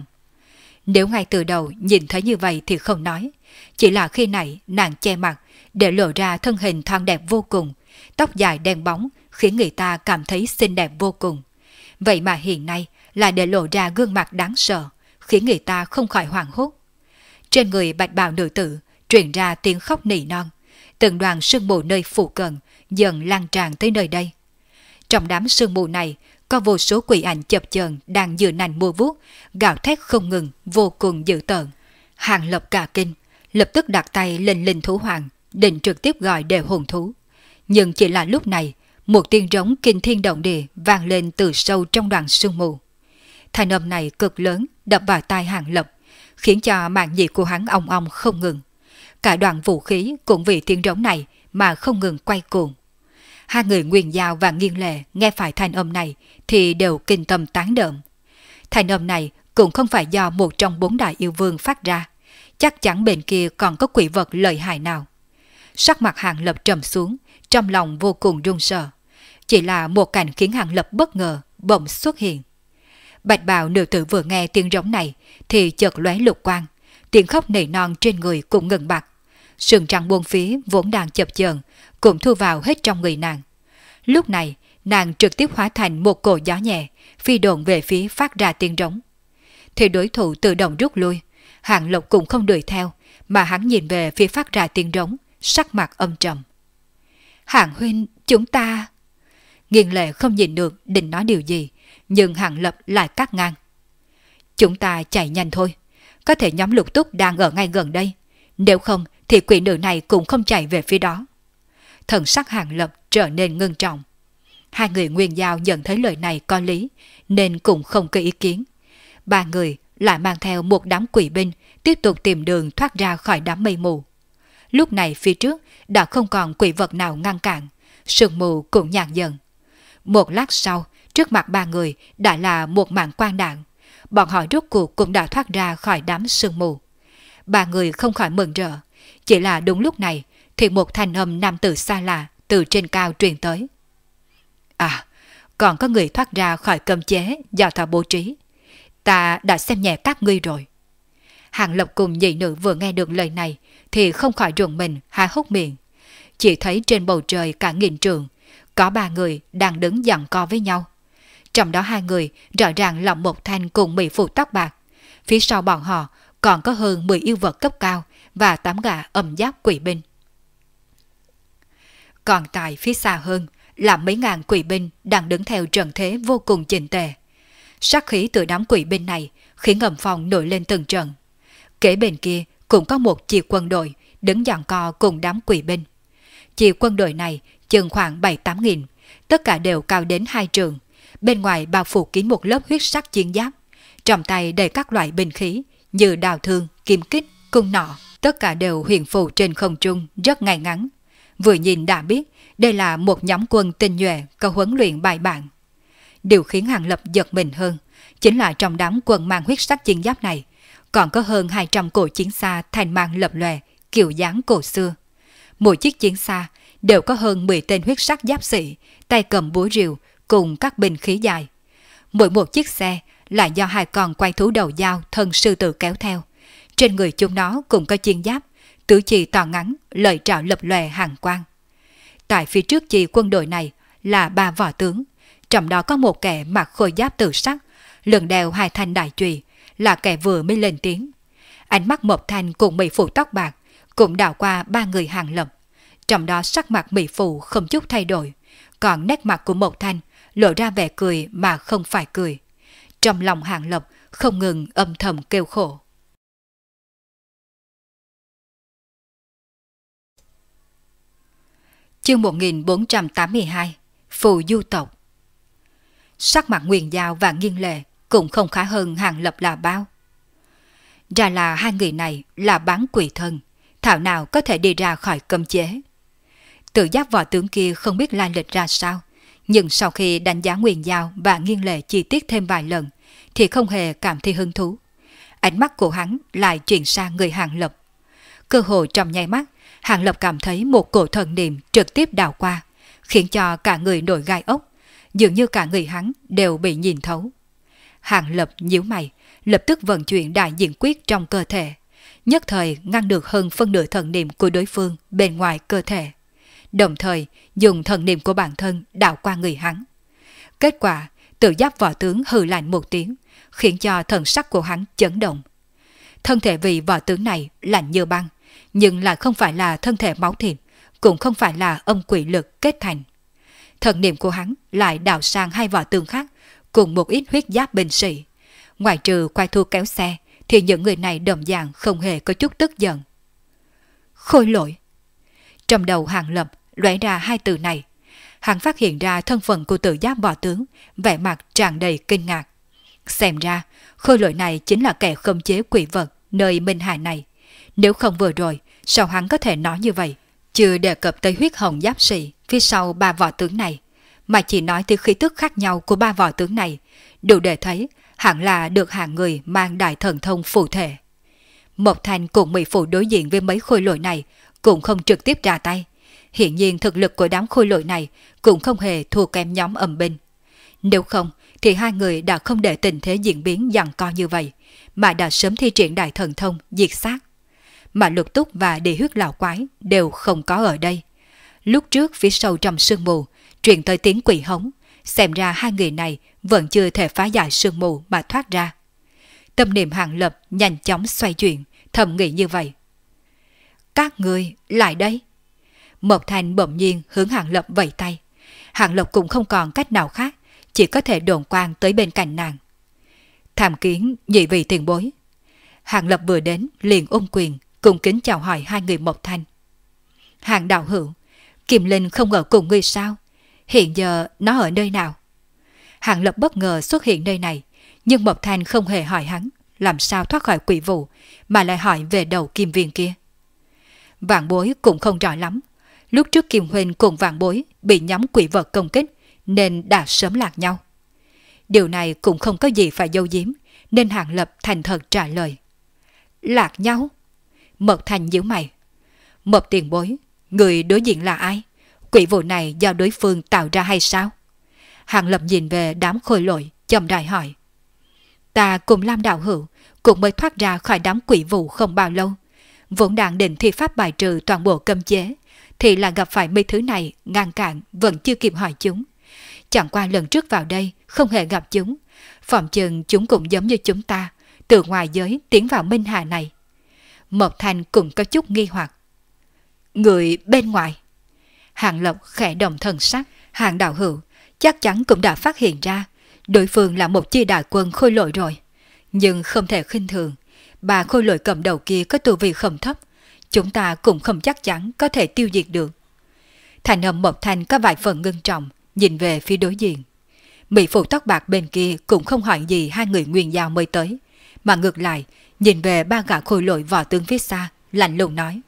Speaker 1: Nếu ngay từ đầu nhìn thấy như vậy thì không nói, chỉ là khi nãy nàng che mặt để lộ ra thân hình thon đẹp vô cùng, tóc dài đen bóng khiến người ta cảm thấy xinh đẹp vô cùng. Vậy mà hiện nay lại để lộ ra gương mặt đáng sợ, khiến người ta không khỏi hoảng hốt. Trên người bạch bào nữ tử truyền ra tiếng khóc nỉ non, từng đoàn sương mù nơi phụ cận dần lan tràn tới nơi đây. Trong đám sương mù này có vô số quỷ ảnh chập chờn đang dựa nành mua vuốt, gào thét không ngừng, vô cùng dữ tợn. Hàng Lập cả kinh, lập tức đặt tay lên linh thú hoàng, định trực tiếp gọi để hồn thú. Nhưng chỉ là lúc này, một tiếng rống kinh thiên động địa vang lên từ sâu trong đoàn sương mù. Thanh âm này cực lớn đập vào tai Hàng Lập, khiến cho màng nhĩ của hắn ong ong không ngừng. Cả đoàn vũ khí cũng vì tiếng rống này mà không ngừng quay cuồng. Hai người Nguyên Giao và Nghiên Lệ nghe phải thanh âm này thì đều kinh tâm tán đợm. Thanh âm này cũng không phải do một trong 4 đại yêu vương phát ra, chắc chắn bên kia còn có quỷ vật lợi hại nào. Sắc mặt Hàng Lập trầm xuống, trong lòng vô cùng run sợ. Chỉ là một cảnh khiến Hàng Lập bất ngờ bỗng xuất hiện. Bạch bào nữ tử vừa nghe tiếng rống này thì chợt lóe lục quang, tiếng khóc nỉ non trên người cũng ngừng bặt. Sừng trắng buông phía vốn đang chập chờn cũng thu vào hết trong người nàng. Lúc này nàng trực tiếp hóa thành một cỗ gió nhẹ, phi độn về phía phát ra tiếng rống. Thì đối thủ tự động rút lui, Hàng Lập cũng không đuổi theo, mà hắn nhìn về phía phát ra tiếng rống, sắc mặt âm trầm. Hàng huynh, chúng ta... Nghiên Lệ không nhìn được định nói điều gì, nhưng Hàng Lập lại cắt ngang. Chúng ta chạy nhanh thôi, có thể nhóm Lục Túc đang ở ngay gần đây, nếu không thì quỷ nữ này cũng không chạy về phía đó. Thần sắc Hàng Lập trở nên ngưng trọng. Hai người Nguyên Giao nhận thấy lời này có lý, nên cũng không có ý kiến. Ba người lại mang theo một đám quỷ binh tiếp tục tìm đường thoát ra khỏi đám mây mù. Lúc này phía trước đã không còn quỷ vật nào ngăn cản, sương mù cũng nhạt dần. Một lát sau, trước mặt ba người đã là một mảng quang đạn. Bọn họ rốt cuộc cũng đã thoát ra khỏi đám sương mù. Ba người không khỏi mừng rỡ. Chỉ là đúng lúc này thì một thanh âm nam tử xa lạ từ trên cao truyền tới. À, còn có người thoát ra khỏi cấm chế do ta bố trí. Ta đã xem nhẹ các ngươi rồi. Hàng Lập cùng nhị nữ vừa nghe được lời này thì không khỏi rùng mình há hốc miệng. Chỉ thấy trên bầu trời cả nghìn trượng có ba người đang đứng giằng co với nhau. Trong đó hai người rõ ràng là một thanh cùng mỹ phụ tóc bạc. Phía sau bọn họ còn có hơn 10 yêu vật cấp cao và 8 gã âm giáp quỷ binh. Còn tại phía xa hơn là mấy ngàn quỷ binh đang đứng theo trận thế vô cùng chỉnh tề. Sát khí từ đám quỷ binh này khiến âm phong nổi lên từng trận. Kế bên kia cũng có một chi quân đội đứng giằng co cùng đám quỷ binh. Chi quân đội này chừng khoảng 7-8 nghìn, tất cả đều cao đến 2 trượng. Bên ngoài bao phủ kín một lớp huyết sắc chiến giáp, trong tay đầy các loại binh khí như đào thương, kim kích, cung nỏ, tất cả đều huyền phù trên không trung rất ngay ngắn. Vừa nhìn đã biết đây là một nhóm quân tinh nhuệ có huấn luyện bài bản. Điều khiến Hàng Lập giật mình hơn chính là trong đám quân mang huyết sắc chiến giáp này còn có hơn 200 cổ chiến xa thành mang lập lòe, kiểu dáng cổ xưa. Mỗi chiếc chiến xa đều có hơn 10 tên huyết sắc giáp sĩ, tay cầm búa rìu, cùng các binh khí dài. Mỗi một chiếc xe là do hai con quái thú đầu dao thân sư tử kéo theo. Trên người chúng nó cũng có chiến giáp, tứ chi to ngắn, lợi trảo lập lòe hàng quang. Tại phía trước chi quân đội này là 3 võ tướng, trong đó có một kẻ mặc khôi giáp tự sắc, lưng đeo 2 thanh đại chùy, là kẻ vừa mới lên tiếng. Ánh mắt Mộc Thanh cùng Mỹ Phụ tóc bạc cũng đảo qua 3 người Hàng Lập, trong đó sắc mặt Mỹ Phụ không chút thay đổi, còn nét mặt của Mộc Thanh lộ ra vẻ cười mà không phải cười. Trong lòng Hàng Lập không ngừng âm thầm kêu khổ. Chương 1482 Phù Du Tộc. Sắc mặt Nguyên Giao và Nghiên Lệ cũng không khá hơn Hàng Lập là bao. Ra là hai người này là bán quỷ thân, thảo nào có thể đi ra khỏi cấm chế. Tự giác võ tướng kia không biết lai lịch ra sao, nhưng sau khi đánh giá Nguyên Giao và Nghiên Lệ chi tiết thêm vài lần thì không hề cảm thấy hứng thú. Ánh mắt của hắn lại chuyển sang người Hàng Lập. Cơ hội trong nháy mắt, Hàng Lập cảm thấy một cổ thần niệm trực tiếp đảo qua, khiến cho cả người nổi gai ốc, dường như cả người hắn đều bị nhìn thấu. Hàng Lập nhíu mày, lập tức vận chuyển đại diện quyết trong cơ thể, nhất thời ngăn được hơn phân nửa thần niệm của đối phương bên ngoài cơ thể, đồng thời dùng thần niệm của bản thân đảo qua người hắn. Kết quả, tự giáp võ tướng hừ lạnh một tiếng, khiến cho thần sắc của hắn chấn động. Thân thể vị võ tướng này lạnh như băng, nhưng lại không phải là thân thể máu thịt, cũng không phải là âm quỷ lực kết thành. Thần niệm của hắn lại đảo sang 2 võ tướng khác cùng một ít huyết giáp binh sĩ. Ngoài trừ quay thua kéo xe thì những người này đồng dạng không hề có chút tức giận. Khôi lỗi. Trong đầu Hàng Lập lóe ra 2 từ này. Hắn phát hiện ra thân phận của tự giáp võ tướng, vẻ mặt tràn đầy kinh ngạc. Xem ra khôi lỗi này chính là kẻ khống chế quỷ vật nơi Minh Hà này. Nếu không vừa rồi sao hắn có thể nói như vậy? Chưa đề cập tới huyết hồng giáp sĩ phía sau 3 võ tướng này, mà chỉ nói tới khí tức khác nhau của 3 võ tướng này, đủ để thấy hẳn là được hạng người mang đại thần thông phù thể. Mộc Thanh cùng Mỹ Phụ đối diện với mấy khôi lỗi này cũng không trực tiếp ra tay. Hiện nhiên thực lực của đám khôi lỗi này cũng không hề thua kém nhóm âm binh. Nếu không thì hai người đã không để tình thế diễn biến giằng co như vậy, mà đã sớm thi triển đại thần thông diệt sát. Mà Lục Túc và Địa Huyết lão quái đều không có ở đây. Lúc trước phía sâu trong sương mù truyền tới tiếng quỷ hống, xem ra hai người này vẫn chưa thể phá giải sương mù mà thoát ra. Tâm niệm Hàng Lập nhanh chóng xoay chuyển, thầm nghĩ như vậy. Các người lại đây. Mộc Thanh bỗng nhiên hướng Hàng Lập vẫy tay. Hàng Lập cũng không còn cách nào khác, chỉ có thể đồn quang tới bên cạnh nàng. Tham kiến nhị vị tiền bối. Hàng Lập vừa đến liền ôm quyền cùng kính chào hỏi hai người Mộc Thanh. Hàng đạo hữu, Kim Linh không ở cùng ngươi sao? Hiện giờ nó ở nơi nào? Hàng Lập bất ngờ xuất hiện nơi này, nhưng Mộc Thanh không hề hỏi hắn làm sao thoát khỏi quỷ vụ, mà lại hỏi về đầu kim viên kia. Vạn Bối cũng không rõ lắm. Lúc trước Kim Huynh cùng Vạn Bối bị nhóm quỷ vật công kích nên đã sớm lạc nhau. Điều này cũng không có gì phải giấu giếm, nên Hàng Lập thành thật trả lời. Lạc nhau? Mộc Thanh nhíu mày. Mộc tiền bối, người đối diện là ai? Quỷ vụ này do đối phương tạo ra hay sao? Hàng Lập nhìn về đám khôi lỗi, chậm rãi hỏi. Ta cùng Lam đạo hữu cũng mới thoát ra khỏi đám quỷ vụ không bao lâu, vốn đang định thi pháp bài trừ toàn bộ cấm chế, thì là gặp phải mấy thứ này ngăn cản, vẫn chưa kịp hỏi chúng. Chẳng qua lần trước vào đây không hề gặp chúng, phòng chừng chúng cũng giống như chúng ta, từ ngoài giới tiến vào Minh Hà này. Mộc Thanh cũng có chút nghi hoặc. Người bên ngoài? Hàng Lập khẽ động thần sắc. Hàng đạo hữu chắc chắn cũng đã phát hiện ra đối phương là một chi đại quân khôi lỗi rồi, nhưng không thể khinh thường. Bà khôi lỗi cầm đầu kia có tu vi không thấp, chúng ta cũng không chắc chắn có thể tiêu diệt được. Thành âm Mộc Thanh có vài phần ngưng trọng, nhìn về phía đối diện. Mỹ phụ tóc bạc bên kia cũng không hỏi gì hai người Nguyên Giao mới tới, mà ngược lại nhìn về 3 gã khôi lỗi võ tướng phía xa, lạnh lùng nói.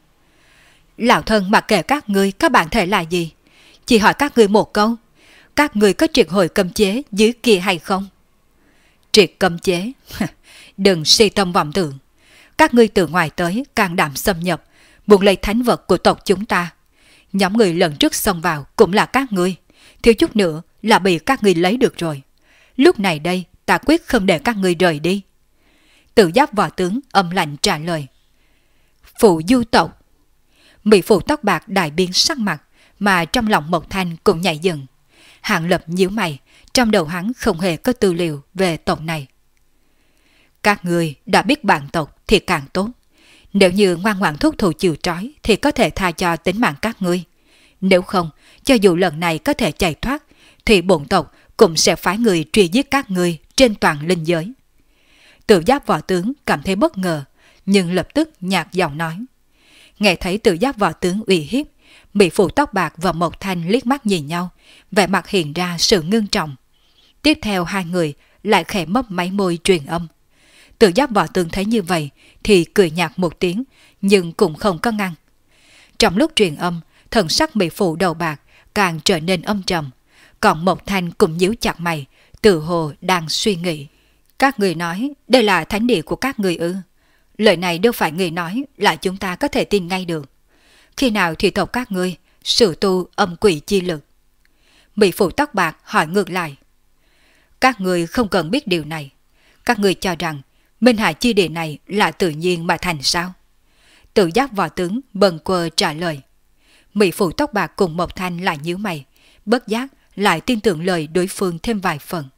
Speaker 1: Lão thân mặc kệ các ngươi các bạn thể là gì, chỉ hỏi các ngươi một câu, các ngươi có triệt hồi cấm chế dưới kia hay không? Triệt cấm chế? Đừng si tâm vọng tưởng. Các ngươi từ ngoài tới can đảm xâm nhập, muốn lấy thánh vật của tộc chúng ta. Nhóm người lần trước xông vào cũng là các ngươi, thiếu chút nữa là bị các ngươi lấy được rồi. Lúc này đây ta quyết không để các ngươi rời đi. Tự Giáp võ tướng âm lạnh trả lời. Phụ du tộc. Mỹ phụ tóc bạc đại biến sắc mặt, mà trong lòng Mộc Thanh cũng nhảy dựng. Hạng Lập nhíu mày, trong đầu hắn không hề có tư liệu về tộc này. Các ngươi đã biết bản tộc thì càng tốt. Nếu như ngoan ngoãn thúc thủ chịu trói thì có thể tha cho tính mạng các ngươi. Nếu không, cho dù lần này có thể chạy thoát, thì bổn tộc cũng sẽ phái người truy giết các ngươi trên toàn linh giới. Tự Giáp võ tướng cảm thấy bất ngờ, nhưng lập tức nhạt giọng nói. Nghe thấy Tự Giáp võ tướng uy hiếp, Mỹ phụ tóc bạc và Mộc Thanh liếc mắt nhìn nhau, vẻ mặt hiện ra sự ngưng trọng. Tiếp theo hai người lại khẽ mấp máy môi truyền âm. Tự Giáp võ tướng thấy như vậy thì cười nhạt một tiếng, nhưng cũng không có ngăn. Trong lúc truyền âm, thần sắc Mỹ phụ đầu bạc càng trở nên âm trầm, còn Mộc Thanh cũng nhíu chặt mày, tự hồ đang suy nghĩ. Các người nói đây là thánh địa của các người ư? Lời này đâu phải người nói là chúng ta có thể tin ngay được. Khi nào thì tộc các ngươi sử tu âm quỷ chi lực? Mỹ phụ tóc bạc hỏi ngược lại. Các người không cần biết điều này. Các người cho rằng Minh Hải chi địa này là tự nhiên mà thành sao? Tự Giáp võ tướng bần quơ trả lời. Mỹ phụ tóc bạc cùng Mộc Thanh lại nhíu mày, bất giác lại tin tưởng lời đối phương thêm vài phần.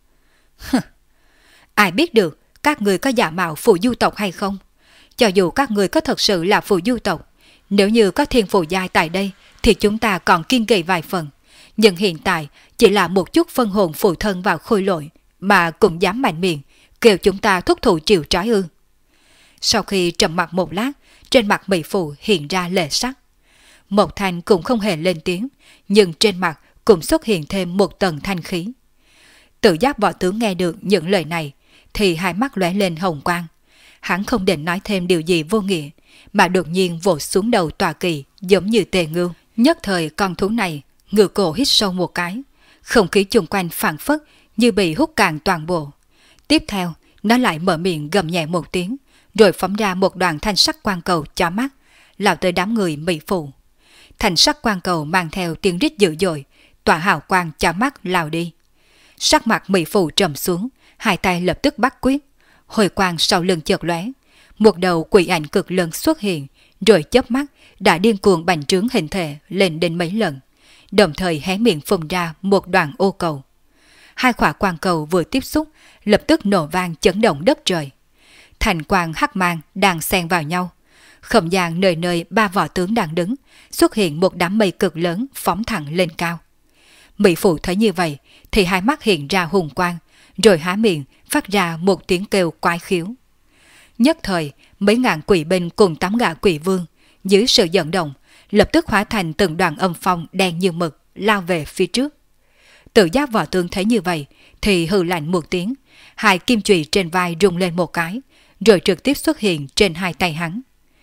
Speaker 1: Ai biết được các người có giả mạo phụ du tộc hay không? Cho dù các người có thật sự là phụ du tộc, nếu như có thiên phụ giai tại đây thì chúng ta còn kiên kỵ vài phần. Nhưng hiện tại chỉ là một chút phân hồn phụ thân vào khôi lỗi mà cũng dám mạnh miệng kêu chúng ta thúc thủ chịu trói ư? Sau khi trầm mặc một lát, trên mặt Mỹ phụ hiện ra lệ sắc. Mộc Thanh cũng không hề lên tiếng, nhưng trên mặt cũng xuất hiện thêm một tầng thanh khí. Tự Giáp võ tướng nghe được những lời này thì hai mắt lóe lên hồng quang. Hắn không định nói thêm điều gì vô nghĩa, mà đột nhiên vỗ xuống đầu tọa kỳ giống như tề ngưu. Nhất thời con thú này ngửa cổ hít sâu một cái, không khí chung quanh phảng phất như bị hút cạn toàn bộ. Tiếp theo nó lại mở miệng gầm nhẹ một tiếng, rồi phóng ra một đoàn thanh sắc quang cầu chói mắt lao tới đám người Mỹ phụ. Thanh sắc quang cầu mang theo tiếng rít dữ dội, tỏa hào quang chói mắt lao đi. Sắc mặt Mỹ phụ trầm xuống, hai tay lập tức bắt quyết. Hồi quang sau lưng chợt lóe, một đầu quỷ ảnh cực lớn xuất hiện, rồi chớp mắt đã điên cuồng bành trướng hình thể lên đến mấy lần, đồng thời hé miệng phun ra một đoàn ô cầu. Hai quả quang cầu vừa tiếp xúc, lập tức nổ vang chấn động đất trời. Thành quang hắc mang đang xen vào nhau. Không gian nơi nơi ba võ tướng đang đứng, xuất hiện một đám mây cực lớn phóng thẳng lên cao. Mỹ phụ thấy như vậy thì hai mắt hiện ra hùng quang, rồi há miệng phát ra một tiếng kêu quái khiếu. Nhất thời, mấy ngàn quỷ binh cùng 8 gã quỷ vương dưới sự dẫn động lập tức hóa thành từng đoàn âm phong đen như mực lao về phía trước. Tự Giáp võ tướng thấy như vậy thì hừ lạnh một tiếng, hai kim chùy trên vai rung lên một cái, rồi trực tiếp xuất hiện trên hai tay hắn.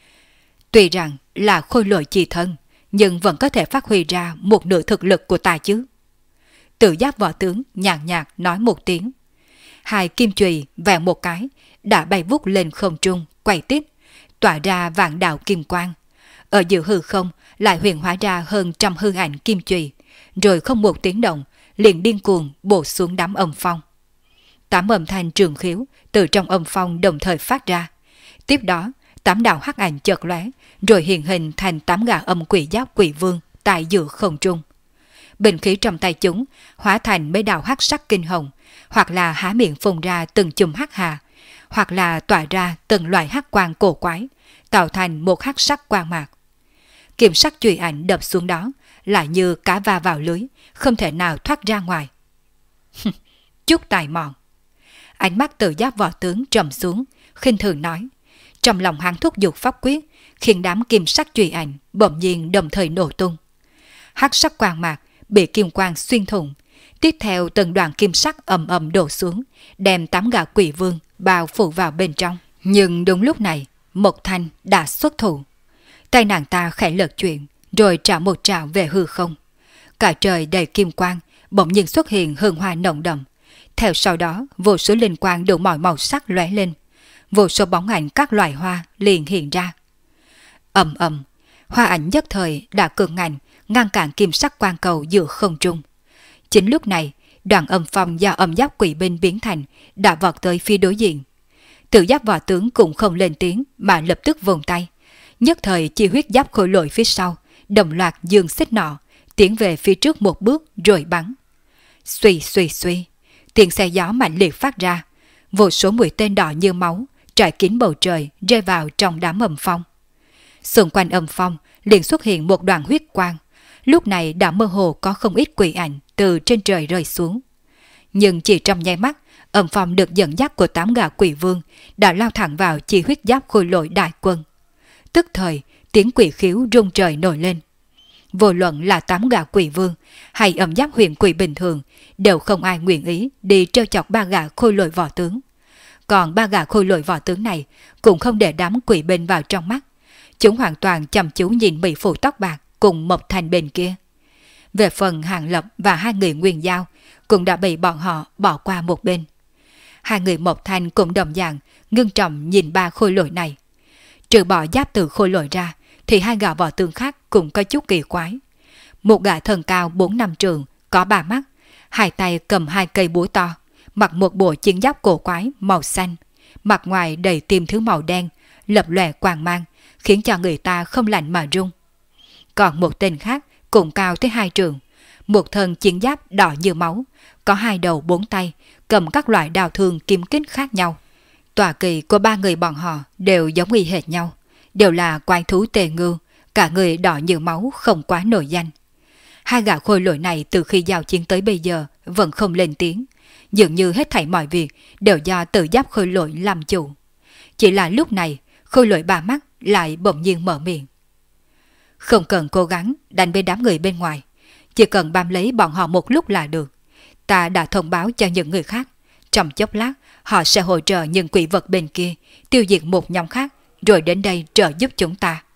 Speaker 1: Tuy rằng là khôi lỗi chi thân, nhưng vẫn có thể phát huy ra một nửa thực lực của ta chứ. Tự Giáp võ tướng nhàn nhạt nói một tiếng. Hai kim chùy vẹn một cái đã bay vút lên không trung, quay tiếp, tỏa ra vạn đạo kim quang. Ở giữa hư không lại huyền hóa ra hơn trăm hư ảnh kim chùy, rồi không một tiếng động liền điên cuồng bổ xuống đám âm phong. 8 âm thanh trường khiếu từ trong âm phong đồng thời phát ra. Tiếp đó 8 đạo hắc ảnh chợt lóe, rồi hiện hình thành 8 gã âm quỷ giáp quỷ vương tại giữa không trung. Bình khí trong tay chúng hóa thành mấy đạo hắc sắc kinh hồng, hoặc là há miệng phun ra từng chùm hắc hà, hoặc là tỏa ra từng loại hắc quang cổ quái, tạo thành một hắc sắc quang mạc. Kiểm sắc chùy ảnh đập xuống đó, lại như cá va vào lưới, không thể nào thoát ra ngoài. Chút tài mọn. Ánh mắt Tự Giáp võ tướng trầm xuống, khinh thường nói. Trong lòng hắn thúc giục pháp quyết, khiến đám kim sắc chùy ảnh bỗng nhiên đồng thời nổ tung. Hắc sắc quang mạc bị kim quang xuyên thủng. Tiếp theo từng đoàn kim sắc ầm ầm đổ xuống, đem 8 gã quỷ vương bao phủ vào bên trong. Nhưng đúng lúc này, Mộc Thanh đã xuất thủ. Tay nàng ta khẽ lật chuyển, rồi trả một trảo về hư không. Cả trời đầy kim quang, bỗng nhiên xuất hiện hương hoa nồng đậm. Theo sau đó, vô số linh quang đủ mọi màu sắc lóe lên. Vô số bóng ảnh các loài hoa liền hiện ra. Ầm ầm, hoa ảnh nhất thời đã cường ngạnh ngăn cản kim sắc quang cầu giữa không trung. Chính lúc này, đoàn âm phong do âm giáp quỷ binh biến thành đã vọt tới phía đối diện. Tự giác võ tướng cũng không lên tiếng mà lập tức vùng tay. Nhất thời chi huyết giáp khôi lỗi phía sau, đồng loạt dương xích nọ, tiến về phía trước một bước rồi bắn. Xuy xuy xuy, tiếng xe gió mạnh liệt phát ra, vô số mũi tên đỏ như máu trải kín bầu trời rơi vào trong đám âm phong. Xung quanh âm phong liền xuất hiện một đoàn huyết quang, lúc này đã mơ hồ có không ít quỷ ảnh từ trên trời rơi xuống. Nhưng chỉ trong nháy mắt, âm phong được dẫn dắt của 8 gã quỷ vương đã lao thẳng vào chi huyết giáp khôi lỗi đại quân. Tức thời, tiếng quỷ khiếu rung trời nổi lên. Vô luận là 8 gã quỷ vương hay âm giáp huyền quỷ bình thường, đều không ai nguyện ý đi trêu chọc 3 gã khôi lỗi võ tướng. Còn 3 gã khôi lỗi võ tướng này cũng không để đám quỷ binh vào trong mắt. Chúng hoàn toàn chăm chú nhìn mỹ phụ tóc bạc cùng Mộc Thành bên kia. Về phần Hàng Lập và 2 người Nguyên Giao cũng đã bị bọn họ bỏ qua một bên. 2 người Mộc Thành cũng đồng dạng ngưng trọng nhìn 3 khôi lỗi này. Trừ bỏ giáp từ khôi lỗi ra thì 2 gã võ tướng khác cũng có chút kỳ quái. Một gã thân cao 4-5 trượng, có 3 mắt, 2 tay cầm 2 cây búa to, mặc một bộ chiến giáp cổ quái màu xanh, mặt ngoài đầy tiêm thứ màu đen, lập lòe quang mang, khiến cho người ta không lạnh mà run. Còn một tên khác cũng cao tới 2 trượng, một thân chiến giáp đỏ như máu, có 2 đầu 4 tay, cầm các loại đao thương kiếm kích khác nhau. Tọa kỵ của 3 người bọn họ đều giống y hệt nhau, đều là quái thú tề ngưu, cả người đỏ như máu không quá nổi danh. 2 gã khôi lỗi này từ khi giao chiến tới bây giờ vẫn không lên tiếng, dường như hết thảy mọi việc đều do tự giáp khôi lỗi làm chủ. Chỉ là lúc này, khôi lỗi 3 mắt lại bỗng nhiên mở miệng. Không cần cố gắng đánh bên đám người bên ngoài, chỉ cần bám lấy bọn họ một lúc là được. Ta đã thông báo cho những người khác, trong chốc lát họ sẽ hỗ trợ những quỷ vật bên kia tiêu diệt một nhóm khác, rồi đến đây trợ giúp chúng ta.